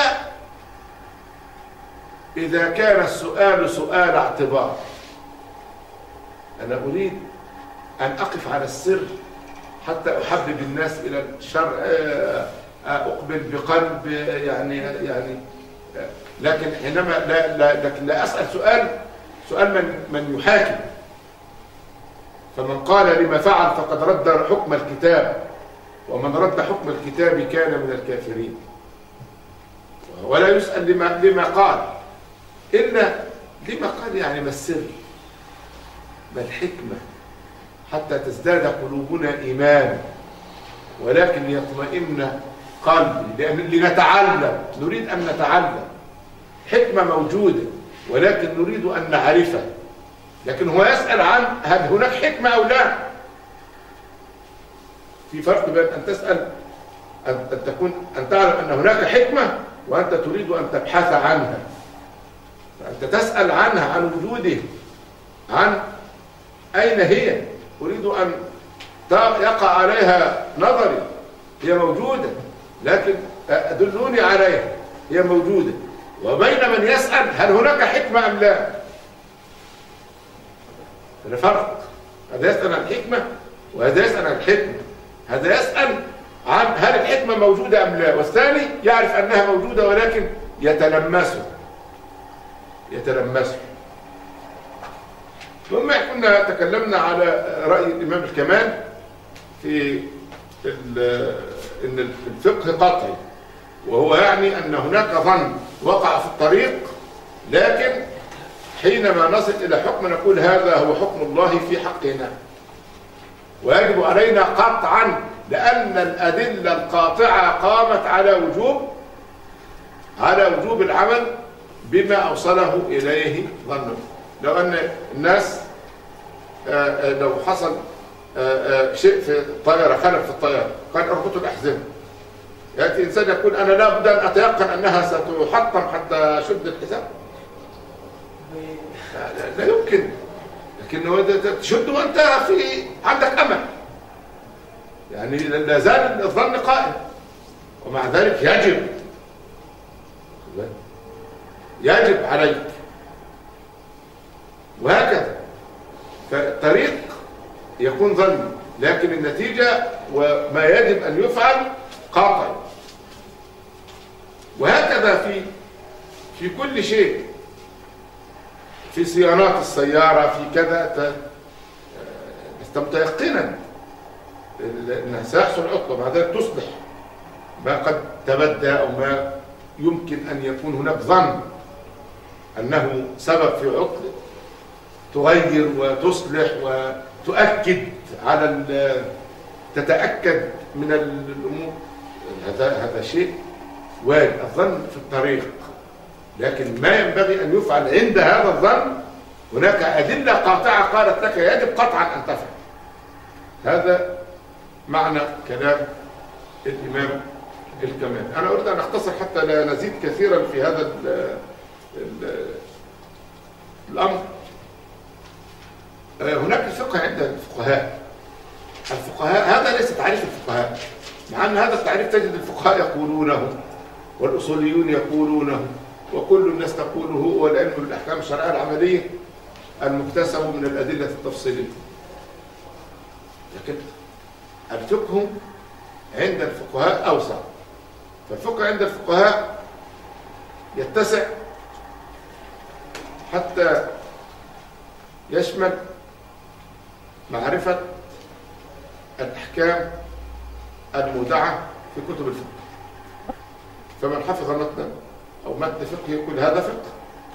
إذا كان السؤال سؤال اعتبار. أنا أريد أن أقف على السر حتى أحبب الناس إلى الشرع، أقبل بقلب يعني يعني لكن حينما لا, لا لكن لا أسأل سؤال سؤال من من يحاكم. فمن قال لما فعل فقد رد حكم الكتاب، ومن رد حكم الكتاب كان من الكافرين. ولا يسأل لما لما قال إلا لما قال، يعني ما السر ما الحكمة حتى تزداد قلوبنا إيمانا، ولكن ليطمئن قلبي لنتعلم، نريد أن نتعلم. حكمة موجودة ولكن نريد أن نعرفها، لكن هو يسأل عن هل هناك حكمة أو لا. في فرق بين أن تسأل أن تكون أن تعلم أن هناك حكمة وأنت تريد أن تبحث عنها. فأنت تسأل عنها، عن وجوده، عن أين هي، أريد أن يقع عليها نظري، هي موجودة لكن أدلوني عليها، هي موجودة. وبين من يسأل هل هناك حكمة أم لا، هذا فرق. هذا يسأل عن الحكمة وهذا يسأل عن الحكمة. هذا يسأل عن هل الحكمة موجودة أم لا، والثاني يعرف أنها موجودة ولكن يتلمسه يتلمسه ثم كنا تكلمنا على رأي الإمام الكمال في أن الفقه قطعي، وهو يعني أن هناك ظن وقع في الطريق، لكن حينما نصل إلى حكم نقول هذا هو حكم الله في حقنا، ويجب علينا قطعا لأن الأدلة القاطعة قامت على وجوب على وجوب العمل بما أوصله إليه ظنه. لو أن الناس لو حصل شيء في الطائرة، خلل في الطائرة، قال اربطوا الأحزمة، يأتي إنسان يقول أنا لا بد أن أتيقن أنها ستحطم حتى شد الحزام، لا, لا يمكن. لكنه تشد وأنت في عندك أمل، يعني لا زال الظن قائم. ومع ذلك يجب يجب عليك، وهكذا. فالطريق يكون ظني، لكن النتيجة وما يجب أن يفعل قاطع. وهكذا في في كل شيء، في صيانات السيارة، في كذا، لست متيقنا أنها سيحصل عطلة، مع ذلك تصلح ما قد تبدى أو ما يمكن أن يكون هناك ظن أنه سبب في عطلة، تغير وتصلح وتؤكد على تتأكد من الأمور. هذا هذا شيء وارد، الظن في الطريق، لكن ما ينبغي أن يفعل عند هذا الظن هناك أدلة قاطعة قالت لك يجب قطعا أن تفعل. هذا معنى كلام الإمام الكمال. أنا أريد أن أختصر حتى لا نزيد كثيرا في هذا ال ال الأمر. هناك الفقه عند الفقهاء. الفقهاء هذا ليس تعريف الفقهاء، مع أن هذا التعريف تجد الفقهاء يقولونه والأصوليون يقولونه وكل الناس تقوله، هو العلم بالأحكام الشرعية العملية المكتسب من الأدلة التفصيلية. لكن الفقه عند الفقهاء أوسع. فالفقه عند الفقهاء يتسع حتى يشمل معرفة الأحكام المودعة في كتب الفقه. فمن حفظ متنا أو متن فقه يقول هذا فقه،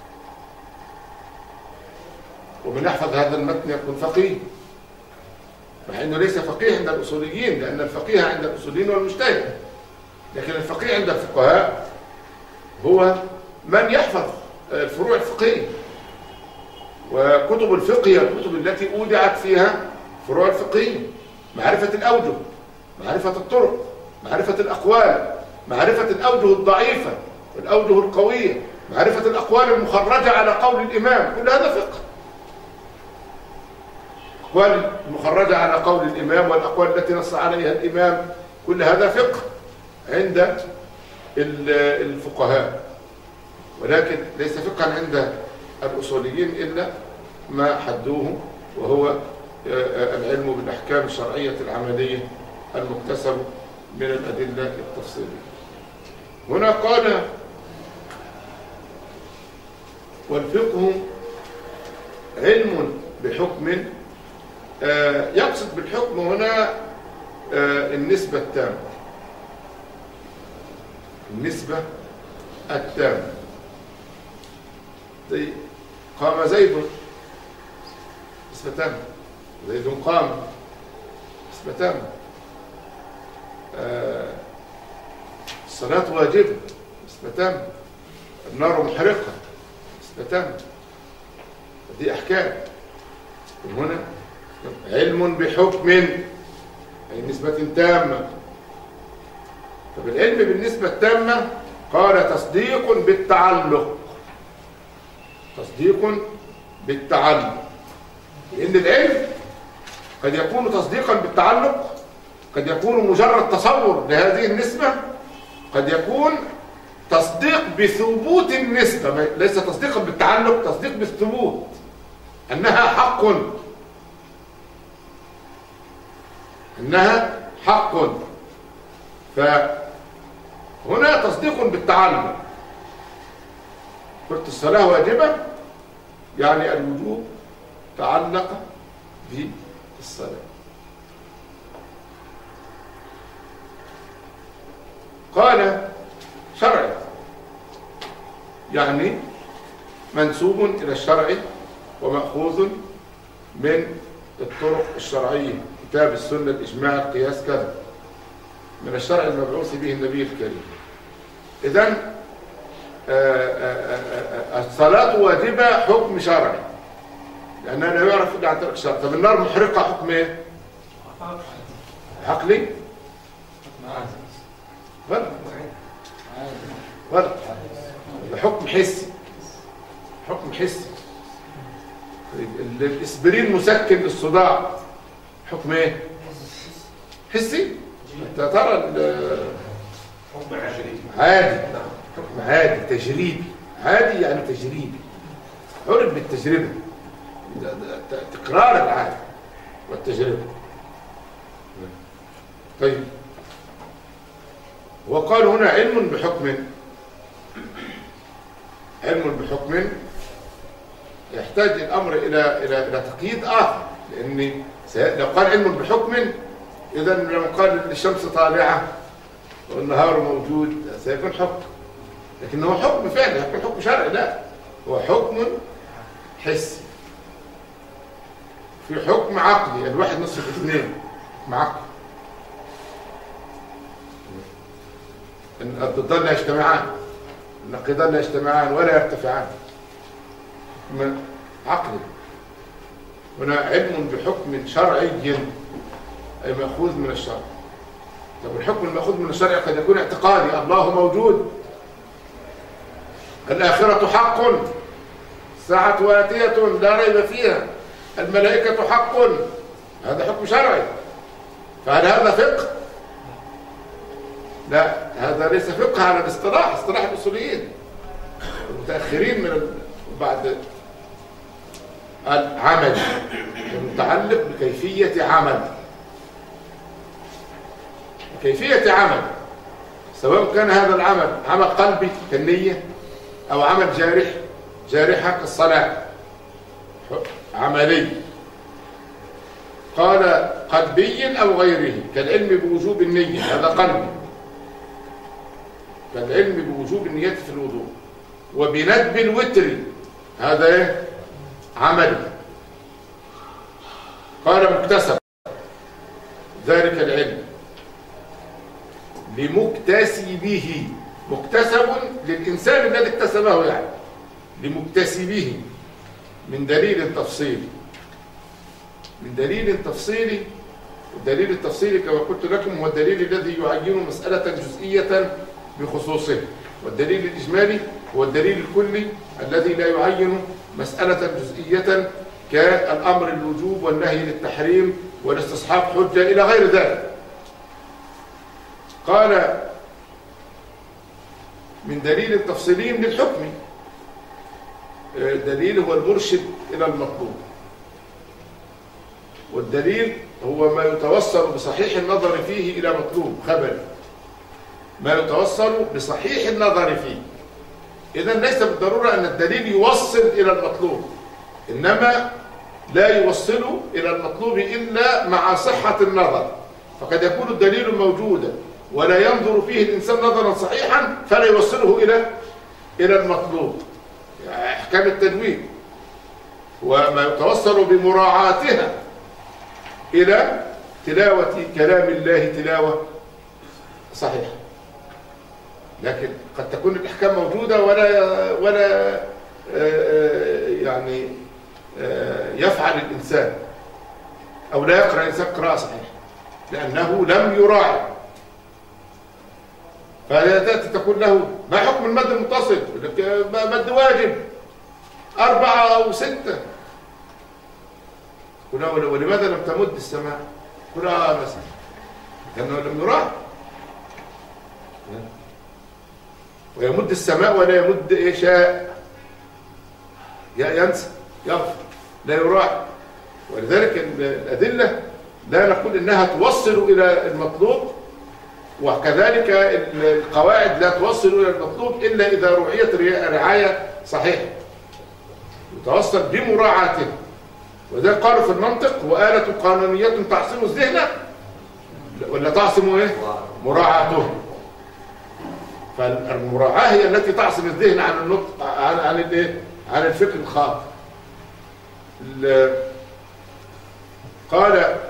ومن يحفظ هذا المتن يكون فقيه، مع أنه ليس فقيه عند الأصوليين، لأن الفقيه عند الأصوليين هو المجتهد، لكن الفقيه عند الفقهاء هو من يحفظ الفروع الفقهية. وكتب الفقه هي الكتب التي أودعت فيها فروع الفقهية، معرفة الأوجه، معرفة الطرق، معرفة الأقوال، معرفة الأوجه الضعيفة والأوجه القوية، معرفة الأقوال المخرجة على قول الإمام، كل هذا فقه. الأقوال المخرجة على قول الإمام والأقوال التي نص عليها الإمام، كل هذا فقه عند الفقهاء، ولكن ليس فقها عند الأصوليين إلا ما حدوه، وهو العلم بالأحكام الشرعية العملية المكتسب من الأدلة التفصيلية. هنا قال والفقه علم بحكم، يقصد بالحكم هنا النسبة التامة، النسبة التامة. قام زيد نسبة تامة، زيد قام نسبة تامة. الصلاة واجبة نسبة تامة، النار محرقة نسبة تامة. دي أحكام. هنا علم بحكم أي نسبة تامة. طب العلم بالنسبة التامة قال تصديق بالتعلق، تصديق بالتعلق، لأن العلم قد يكون تصديقا بالتعلق، قد يكون مجرد تصور لهذه النسبة، قد يكون تصديق بثبوت النسبة، ليس تصديقا بالتعلق، تصديق بالثبوت أنها حق، أنها حق. فهنا تصديق بالتعلق. قلت الصلاة واجبة يعني الوجوب تعلق بالصلاة. قال شرعي يعني منسوب إلى الشرع ومأخوذ من الطرق الشرعية، كتاب السنة الإجماع القياس كذا، من الشرع المبعوث به النبي الكريم. إذن الصلاة واجبة حكم شرعي لأنها لا يعرف إلا عن طريق الشرع. طب النار محرقة حكم إيه؟ عقلي؟ غلط غلط، حكم حسي، حكم حسي. الاسبرين مسكن للصداع حكم ايه؟ حسي. انت ترى حكم عادي، عادي، حكم عادي تجريبي، عادي يعني تجريبي، عرف بالتجربه، تكرار العادي والتجربه. طيب وقال هنا علم بحكم، علم بحكم يحتاج الامر الى الى الى تقييد اخر، لان لو قال علم بحكم اذا لو قال الشمس طالعه والنهار موجود سيكون حكم، لكن هو حكم فعلا، يكون حكم شرعي؟ لا، هو حكم حسي. في حكم عقلي، الواحد نصف اثنين، حكم عقلي، الضدان لا يجتمعان، النقيضان لا يجتمعان ولا يرتفعان، حكم عقلي. هنا علم بحكم شرعي أي مأخوذ من الشرع. طب الحكم المأخوذ من الشرع قد يكون اعتقادي، الله موجود، الآخرة حق، الساعة واتية لا ريب فيها، الملائكة حق، هذا حكم شرعي. فهل هذا فقه؟ لا، هذا ليس فقه على الاصطلاح، اصطلاح الأصوليين المتأخرين من بعد العمل المتعلق بكيفية عمل، كيفية عمل، سواء كان هذا العمل عمل قلبي كالنية أو عمل جارح جارحة كالصلاة عملي. قال قلبي أو غيره كالعلم بوجوب النية، هذا قلبي، كالعلم بوجوب النية في الوضوء، وبندب الوتر، هذا عملي. قال مكتسب ذلك العلم لمكتسبه، مكتسب للإنسان الذي اكتسبه، يعني لمكتسبه من دليل تفصيلي، من دليل تفصيلي. الدليل التفصيلي كما قلت لكم هو الدليل الذي يعين مسألة جزئية بخصوصه، والدليل الإجمالي هو الدليل الكلي الذي لا يعين مسألة جزئية كالأمر الوجوب والنهي للتحريم والاستصحاب حجة إلى غير ذلك. قال من دليل تفصيلي للحكم، الدليل هو المرشد إلى المطلوب، والدليل هو ما يتوصل بصحيح النظر فيه إلى مطلوب خبر، ما يتوصل بصحيح النظر فيه. إذن ليس بالضرورة أن الدليل يوصل إلى المطلوب، إنما لا يوصل إلى المطلوب إلا مع صحة النظر. فقد يكون الدليل موجودا ولا ينظر فيه الإنسان نظرا صحيحا فلا يوصله إلى إلى المطلوب، يعني أحكام التجويد وما يتوصل بمراعاتها إلى تلاوة كلام الله تلاوة صحيحة. لكن قد تكون الأحكام موجودة ولا ولا يعني يفعل الإنسان أو لا يقرأ الإنسان قراءة صحيحة لأنه لم يراعي. فهذا تكون له ما حكم المد المتصل؟ مد واجب أربعة أو ستة، ولماذا لم تمد السماء؟ كلها مثلا لأنه لم يراعي، ويمد السماء ولا يمد إيه شاء، ينسى يغفر لا يراعي. ولذلك الأدلة لا نقول إنها توصل إلى المطلوب، وكذلك القواعد لا توصل إلى المطلوب إلا إذا رعيت رعاية صحيحة يتوصل بمراعاته. وده قالوا في المنطق وآلة قانونية تعصم الذهن ولا تعصم إيه؟ مراعاته. فالمراعاة هي التي تعصم الذهن عن النطق عن عن الايه؟ عن الفكر الخاطئ. قال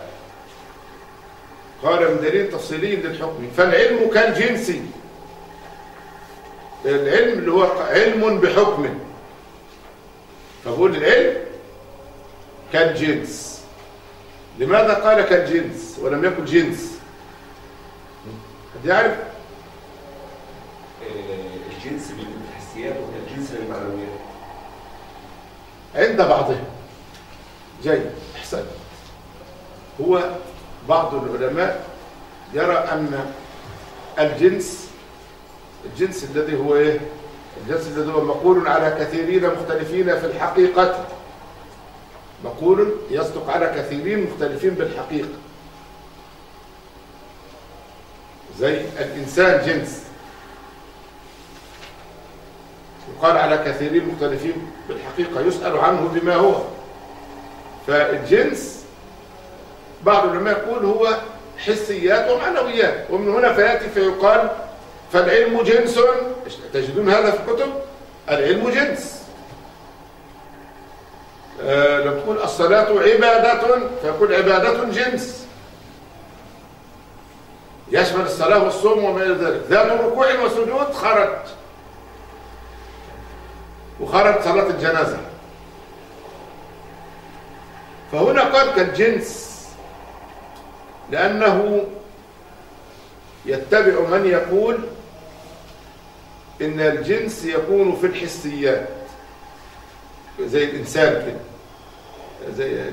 قال من دليل تفصيلي للحكم فالعلم كالجنس، العلم اللي هو علم بحكم، فبقول العلم كالجنس. لماذا قال كالجنس ولم يقل جنس؟ حد يعرف؟ الجنس بالحسيات والجنس بالمعنويات عند بعضهم. جيد، احسن. هو بعض العلماء يرى أن الجنس الجنس الذي هو إيه؟ الجنس الذي هو مقول على كثيرين مختلفين في الحقيقة، مقول يصدق على كثيرين مختلفين بالحقيقة، زي الإنسان جنس يقال على كثيرين مختلفين بالحقيقة يسأل عنه بما هو. فالجنس بعض العلماء يقول هو حسيات ومعنويات، ومن هنا فيأتي فيقال فالعلم جنس، تجدون هذا في الكتب، العلم جنس. آه لو تقول الصلاة عبادة فيقول عبادة جنس يشمل الصلاة والصوم وما إلى ذلك. ذات ركوع وسجود خرج، وخرج صلاة الجنازة. فهنا قال كالجنس لأنه يتبع من يقول إن الجنس يكون في الحسيات زي الإنسان كده زي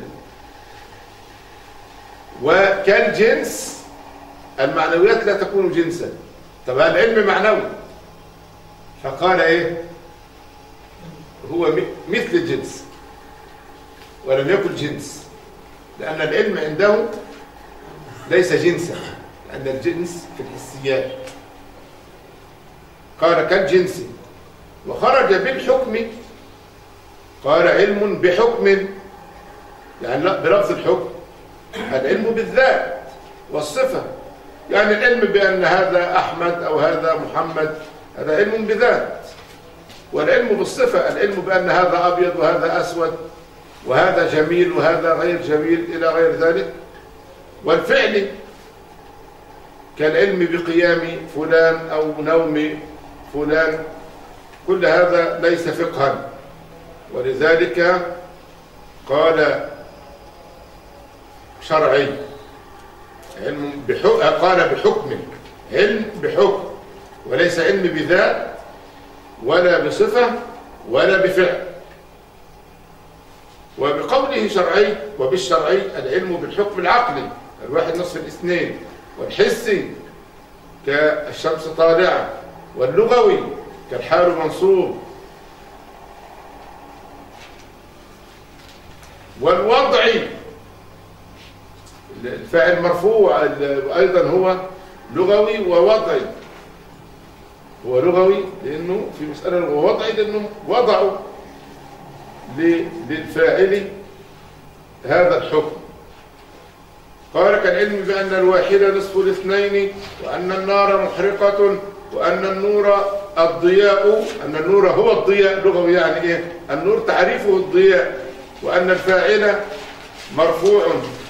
وكالجنس المعنويات لا تكون جنسا. طب العلم معنوي فقال ايه هو مثل الجنس ولم يكن جنس لأن العلم عنده ليس جنسا لأن الجنس في الحسيات. قال كالجنس وخرج بالحكم قال علم بحكم يعني بلفظ الحكم العلم بالذات والصفة يعني العلم بأن هذا أحمد أو هذا محمد هذا علم بذات. والعلم بالصفة العلم بأن هذا أبيض وهذا أسود وهذا جميل وهذا غير جميل إلى غير ذلك. والفعل كالعلم بقيام فلان أو نوم فلان كل هذا ليس فقها. ولذلك قال شرعي علم بحكم قال بحكم علم بحكم وليس علم بذات ولا بصفة ولا بفعل. وبقوله شرعي وبالشرعي العلم بالحكم العقلي الواحد نصف الاثنين والحسي كالشمس طالعة واللغوي كالحال منصوب والوضعي الفاعل مرفوع أيضا هو لغوي ووضعي. هو لغوي لأنه في مسألة ووضعي لأنه وضعوا للفاعل هذا الحكم. قال كالعلم بأن الواحد نصف الاثنين وأن النار محرقة وأن النور الضياء أن النور هو الضياء لغوي يعني إيه النور تعريفه الضياء وأن الفاعل مرفوع.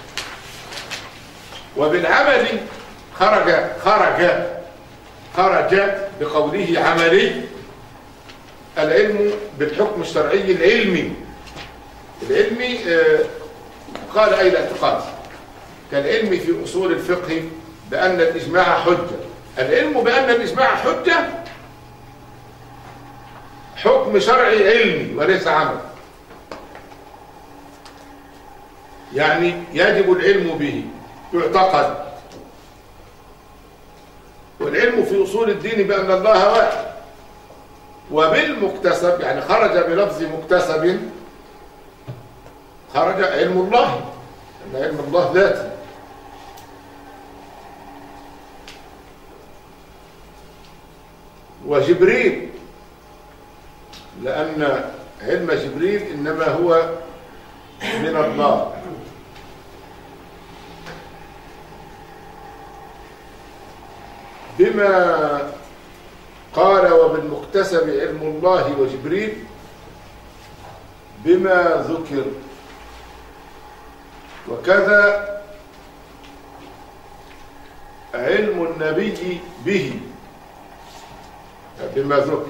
وبالعمل خرج خرج خرج بقوله عملي العلم بالحكم الشرعي العلمي. العلمي قال أي الاعتقاد كالعلم في أصول الفقه بأن الإجماع حجة. العلم بأن الإجماع حجة حكم شرعي علمي وليس عمل يعني يجب العلم به يعتقد. والعلم في أصول الدين بأن الله واحد. وبالمكتسب يعني خرج بلفظ مكتسب خرج علم الله أن علم الله ذاتي. وجبريل لأن علم جبريل إنما هو من الله. بما قال وبالمكتسب علم الله وجبريل بما ذكر. وكذا علم النبي به بما ذكر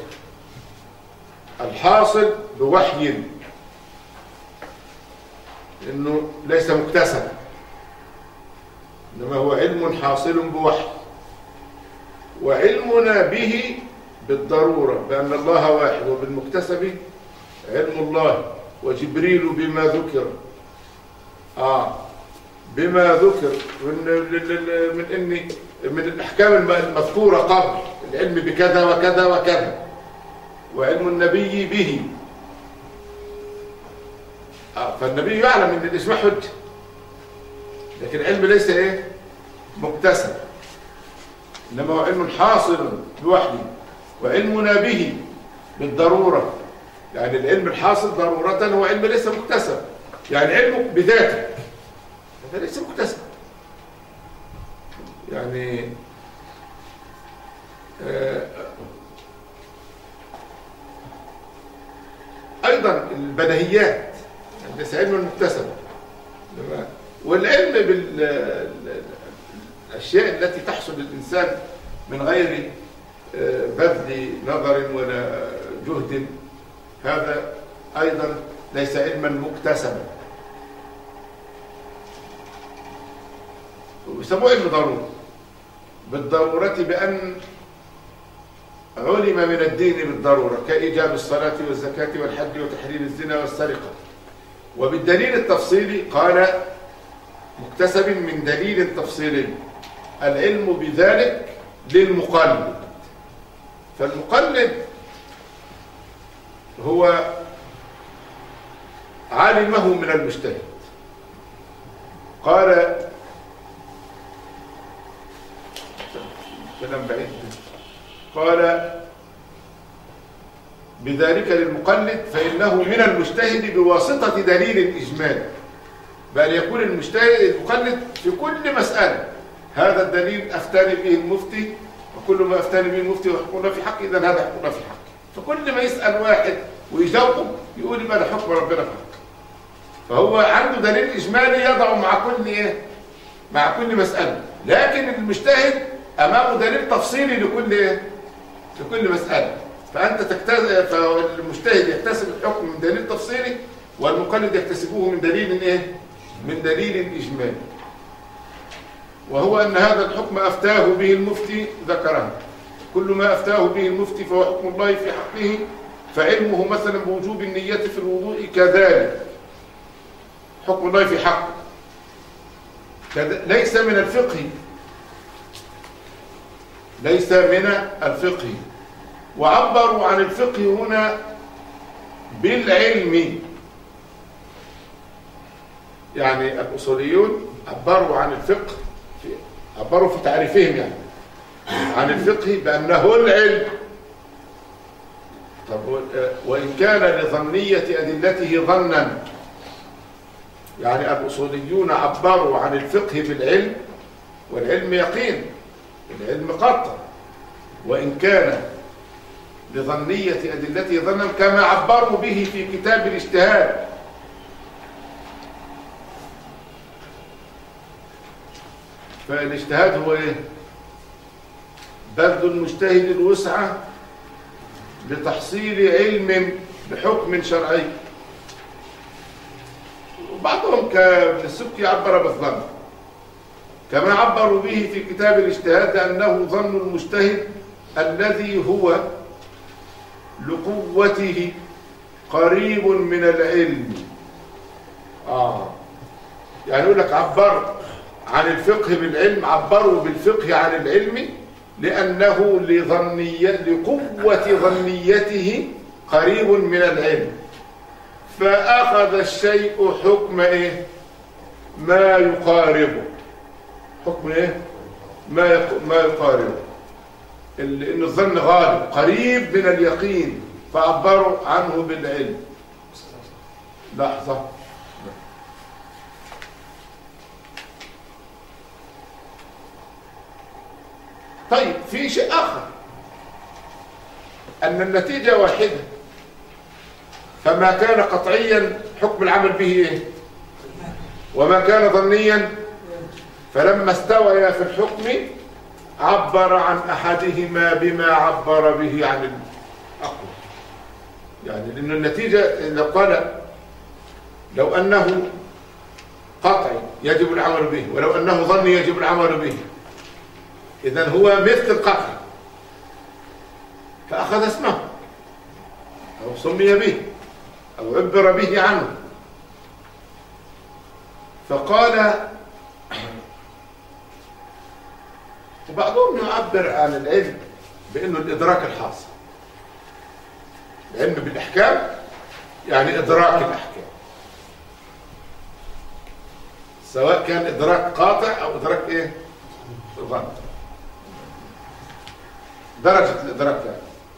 الحاصل بوحي لأنه ليس مكتسب إنما هو علم حاصل بوحي. وعلمنا به بالضرورة بأن الله واحد. وبالمكتسب علم الله وجبريل بما ذكر آه بما ذكر من من إني من الأحكام المذكورة قبل العلم بكذا وكذا وكذا. وعلم النبي به آه فالنبي يعلم ان الإجماع حجة لكن العلم ليس ايه مكتسب انما هو علم حاصل بوحده. وعلمنا به بالضرورة يعني العلم الحاصل ضرورة هو علم ليس مكتسب يعني علمك بذاتك هذا ليس مكتسب يعني آه أيضا البديهيات ليس علم مكتسب. والعلم بالأشياء التي تحصل للإنسان من غير بذل نظر ولا جهد هذا أيضا ليس علما مكتسبا ويسموه علم ضروري، بالضرورة بأن علم من الدين بالضرورة كإيجاب الصلاة والزكاة والحج وتحريم الزنا والسرقة. وبالدليل التفصيلي قال مكتسب من دليل تفصيلي، العلم بذلك للمقلد. فالمقلد هو علمه من المجتهد. قال كلام بعيد، قال بذلك للمقلد فإنه من المجتهد بواسطة دليل إجمالي، بل يكون المجتهد المقلد في كل مسألة هذا الدليل أفتاني به المفتي، وكل ما أفتاني به المفتي وحكمنا في حق إذن هذا حكمنا في حق. فكل ما يسأل واحد ويجاوبه يقول ما ده حكم ربنا في حق. فهو عنده دليل إجمالي يضع مع كل إيه؟ مع كل مسألة. لكن المجتهد أمامه دليل تفصيلي لكل إيه؟ لكل مسألة. فأنت تكتسب، فالمجتهد يكتسب الحكم من دليل تفصيلي، والمقلد يكتسبه من دليل إيه؟ من دليل إجمالي. وهو أن هذا الحكم أفتاه به المفتي ذكره، كل ما أفتاه به المفتي فهو حكم الله في حقه، فعلمه مثلا بوجوب النية في الوضوء كذلك حكم الله في حقه، ليس من الفقه، ليس من الفقه. وعبروا عن الفقه هنا بالعلم، يعني الأصوليون عبروا عن الفقه في عبروا في تعريفهم يعني عن الفقه بأنه العلم. طب وإن كان لظنية أدلته ظنا، يعني الأصوليون عبروا عن الفقه بالعلم، والعلم يقين، العلم قطع، وإن كان لظنية أدلته ظنا كما عبروا به في كتاب الاجتهاد. فالاجتهاد هو ايه؟ بذل المجتهد الوسعة لتحصيل علم بحكم شرعي. وبعضهم كابن السبكي عبر بالظن كما عبروا به في كتاب الاجتهاد أنه ظن المجتهد الذي هو لقوته قريب من العلم. آه يعني يقول لك عبر عن الفقه بالعلم، عبروا بالفقه عن العلم لأنه لظنية لقوة ظنيته قريب من العلم، فأخذ الشيء حكم إيه؟ ما يقاربه. حكم إيه؟ ما ما يقاربه، إن الظن غالب قريب من اليقين، فعبروا عنه بالعلم. لحظة، طيب في شيء آخر، أن النتيجة واحدة، فما كان قطعيا حكم العمل به إيه؟ وما كان ظنيا، فلما استويا في الحكم عبر عن أحدهما بما عبر به عن الأقوى. يعني لأن النتيجة لو قال لو أنه قطعي يجب العمل به، ولو أنه ظني يجب العمل به، إذن هو مثل القطع، فأخذ اسمه أو سمي به أو عبر به عنه. فقال وبعضهم يعبر عن العلم بأنه الإدراك الحاصل، العلم بالأحكام يعني إدراك الأحكام، سواء كان إدراك قاطع أو إدراك إيه؟ ظن، درجة الإدراك ده.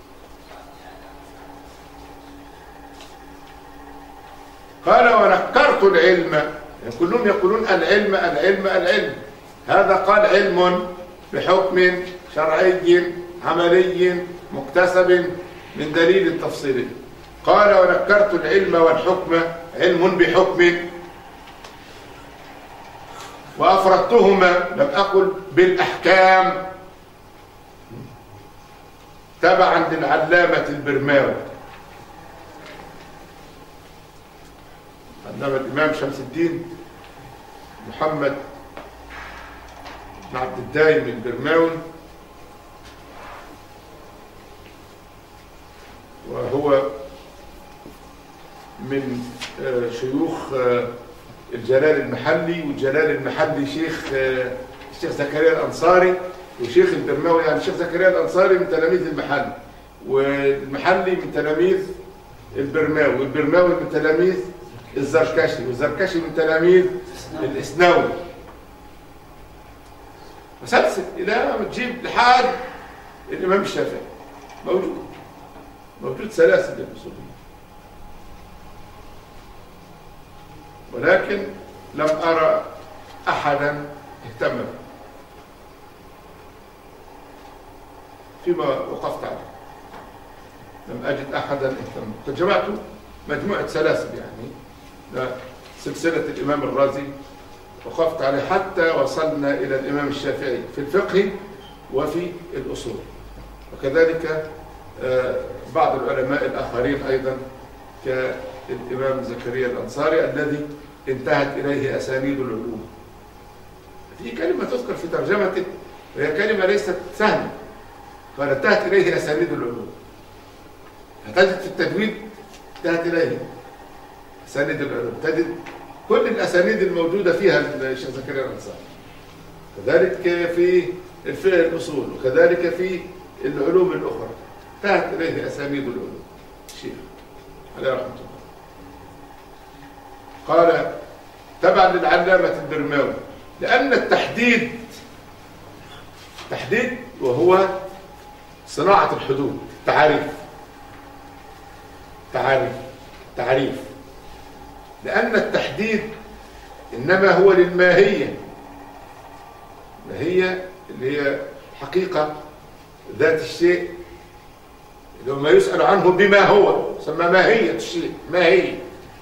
قال ونكرت العلم، يعني كلهم يقولون العلم العلم العلم، هذا قال علم بحكم شرعي عملي مكتسب من دليل تفصيلي. قال ونكرت العلم والحكم علم بحكم، وأفردتهما لم أقل بالأحكام تبعا للعلامة البرماوي. علامة الإمام شمس الدين محمد بن عبد الدايم البرماوي، وهو من شيوخ الجلال المحلي، والجلال المحلي شيخ الشيخ زكريا الأنصاري، وشيخ البرماوي يعني الشيخ زكريا الأنصاري من تلاميذ المحلي، والمحلي من تلاميذ البرماوي، والبرماوي من تلاميذ الزركشي، والزركشي من تلاميذ الإسناوي، مسلسل إلى ما تجيب لحد الإمام الشافعي. موجود موجود سلاسل للأصوليين، ولكن لم أرى أحدا اهتم به فيما وقفت عليه، لم أجد أحدا اهتم. قد جمعت مجموعة سلاسل يعني سلسلة الإمام الرازي، وقفت عليه حتى وصلنا إلى الإمام الشافعي في الفقه وفي الأصول، وكذلك بعض العلماء الآخرين أيضا كالإمام زكريا الأنصاري الذي انتهت إليه أسانيد العلوم. في كلمة تذكر في ترجمته وهي كلمة ليست سهلة، قال انتهت إليه أسانيد العلوم، فتجد في التجويد انتهت إليه أسانيد العلوم، تجد كل الأسانيد الموجودة فيها الشيخ زكريا الأنصاري، كذلك في الفقه الأصول، وكذلك في العلوم الأخرى انتهت إليه أسانيد العلوم الشيخ عليه رحمة الله. قال تبعا للعلامة البرماوي، لأن التحديد تحديد وهو صناعة الحدود، تعريف تعريف تعريف لأن التحديد إنما هو للماهية، الماهية اللي هي حقيقة ذات الشيء، اللي هو ما يسأل عنه بما هو يسمى ماهية الشيء، ماهية.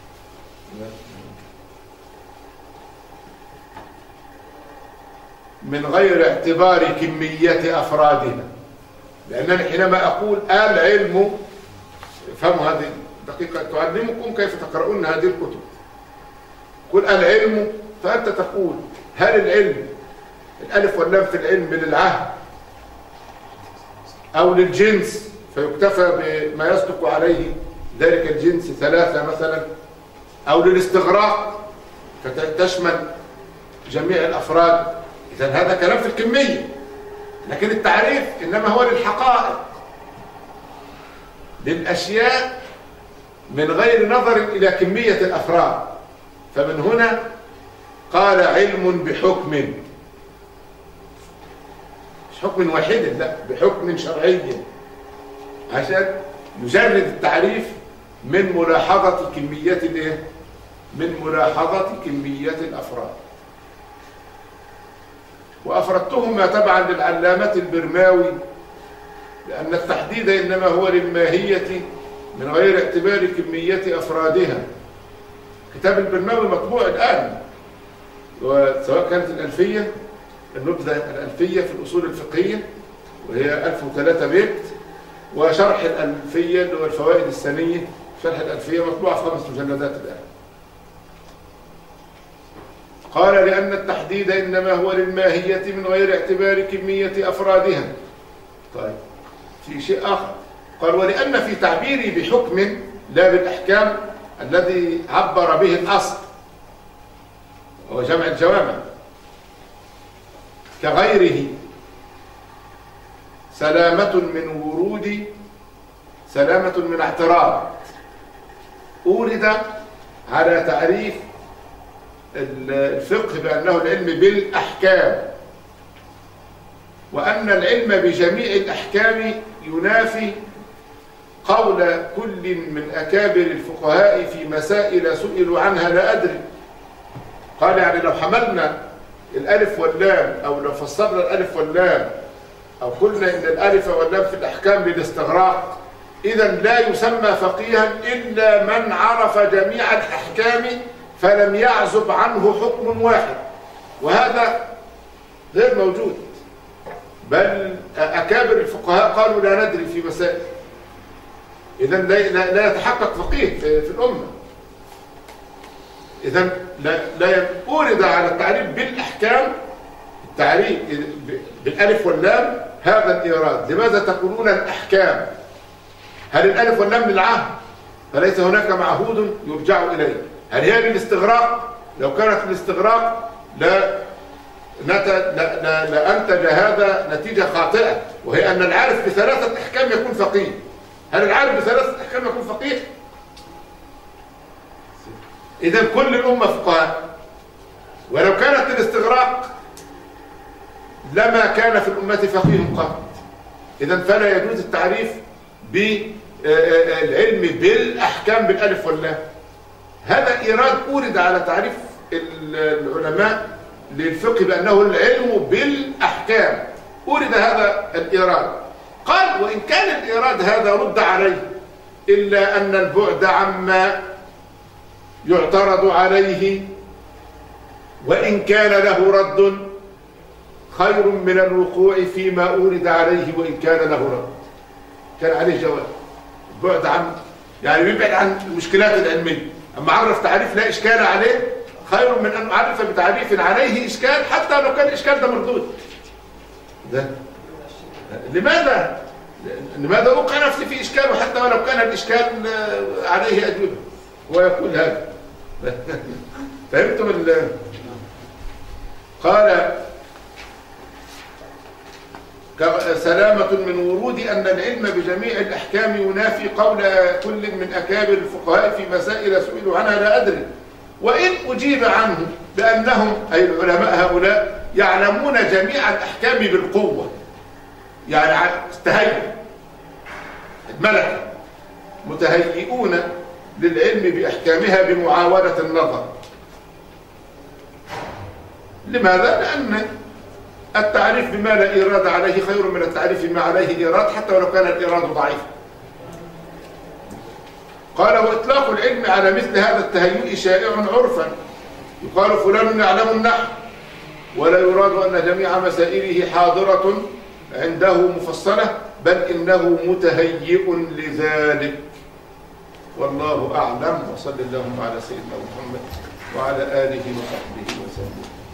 من غير اعتبار كمية أفرادها، لأنني حينما أقول العلم، فهموا هذه دقيقة تعلمكم كيف تقرؤون هذه الكتب. قل العلم، فأنت تقول هل العلم الألف واللام في العلم للعهد أو للجنس فيكتفى بما يصدق عليه ذلك الجنس ثلاثة مثلا، أو للاستغراق فتشمل جميع الأفراد. إذن هذا كلام في الكمية، لكن التعريف إنما هو للحقائق، للأشياء من غير نظر إلى كمية الأفراد. فمن هنا قال علم بحكم، مش حكم واحد، لا، بحكم شرعي، عشان يجرد التعريف من ملاحظة كمية الايه؟ من ملاحظة كمية الأفراد. وأفردتهما تبعا للعلامة البرماوي، لأن التحديد إنما هو للماهية من غير اعتبار كمية أفرادها. كتاب البرماوي مطبوع الآن، سواء كانت الألفية، النبذة الألفية في الأصول الفقهية وهي ألف وثلاثة بيت، وشرح الألفية اللي هو الفوائد السنية، شرح الألفية مطبوعة في خمس مجلدات الآن. قال لأن التحديد إنما هو للماهية من غير اعتبار كمية أفرادها. طيب، في شيء آخر قال ولأن في تعبيري بحكم لا بالأحكام الذي عبر به الأصل هو جمع الجوامع كغيره سلامة من ورود سلامة من اعتراض، أورد على تعريف الفقه بأنه العلم بالأحكام، وأن العلم بجميع الأحكام ينافي قول كل من أكابر الفقهاء في مسائل سئلوا عنها لا أدري. قال يعني لو حملنا الألف واللام، أو لو فسرنا الألف واللام، أو قلنا إن الألف واللام في الأحكام للاستغراق، إذا لا يسمى فقيها إلا من عرف جميع الأحكام فلم يعزب عنه حكم واحد، وهذا غير موجود. بل أكابر الفقهاء قالوا لا ندري في مسائل، إذا لا, لا يتحقق فقيه في, في الأمة. إذا لا, لا أورد على التعريف بالأحكام تعريف بالالف واللام هذا الايراد. لماذا تقولون الاحكام؟ هل الالف واللام للعهد فليس هناك معهود يرجع اليه؟ هل هي للاستغراق؟ لو كانت للاستغراق لا لأنتج هذا نتيجة خاطئة، وهي أن العارف بثلاثة أحكام يكون فقيه. هل العارف بثلاثة أحكام يكون فقيه؟ إذن كل الأمة فقهاء، ولو كانت للاستغراق لما كان في الأمة فقيه قط. إذن فلا يجوز التعريف بالعلم بالأحكام بالألف واللام. هذا إيراد أورد على تعريف العلماء للفقه بأنه العلم بالأحكام، أورد هذا الإيراد. قال وإن كان الإيراد هذا رد عليه، إلا أن البعد عما يعترض عليه وإن كان له رد خير من الوقوع فيما أورد عليه وإن كان له رد. كان عليه جواب. البعد عن يعني بيبعد عن المشكلات العلمية. أما عرف تعريف لا إشكال عليه خير من أن أعرف بتعريف عليه إشكال حتى لو كان الإشكال ده مردود. ده لماذا؟ لماذا أوقع نفسي في إشكال وحتى ولو كان الإشكال عليه أجوبة؟ هو يقول هذا. فهمتم ال قال سلامة من ورود أن العلم بجميع الأحكام ينافي قول كل من أكابر الفقهاء في مسائل سئلوا عنها لا أدري، وإن أجيب عنه بأنهم أي العلماء هؤلاء يعلمون جميع الأحكام بالقوة، يعني استهيئ الملك متهيئون للعلم بأحكامها بمعاودة النظر. لماذا؟ لأن التعريف بما لا إيراد عليه خير من التعريف بما عليه إيراد حتى ولو كان الإيراد ضعيفا. قال وإطلاق العلم على مثل هذا التهيؤ شائع عرفا، يقال فلان يعلم النحو ولا يراد أن جميع مسائله حاضرة عنده مفصلة، بل إنه متهيئ لذلك. والله أعلم، وصلى اللهم على سيدنا محمد وعلى آله وصحبه وسلم.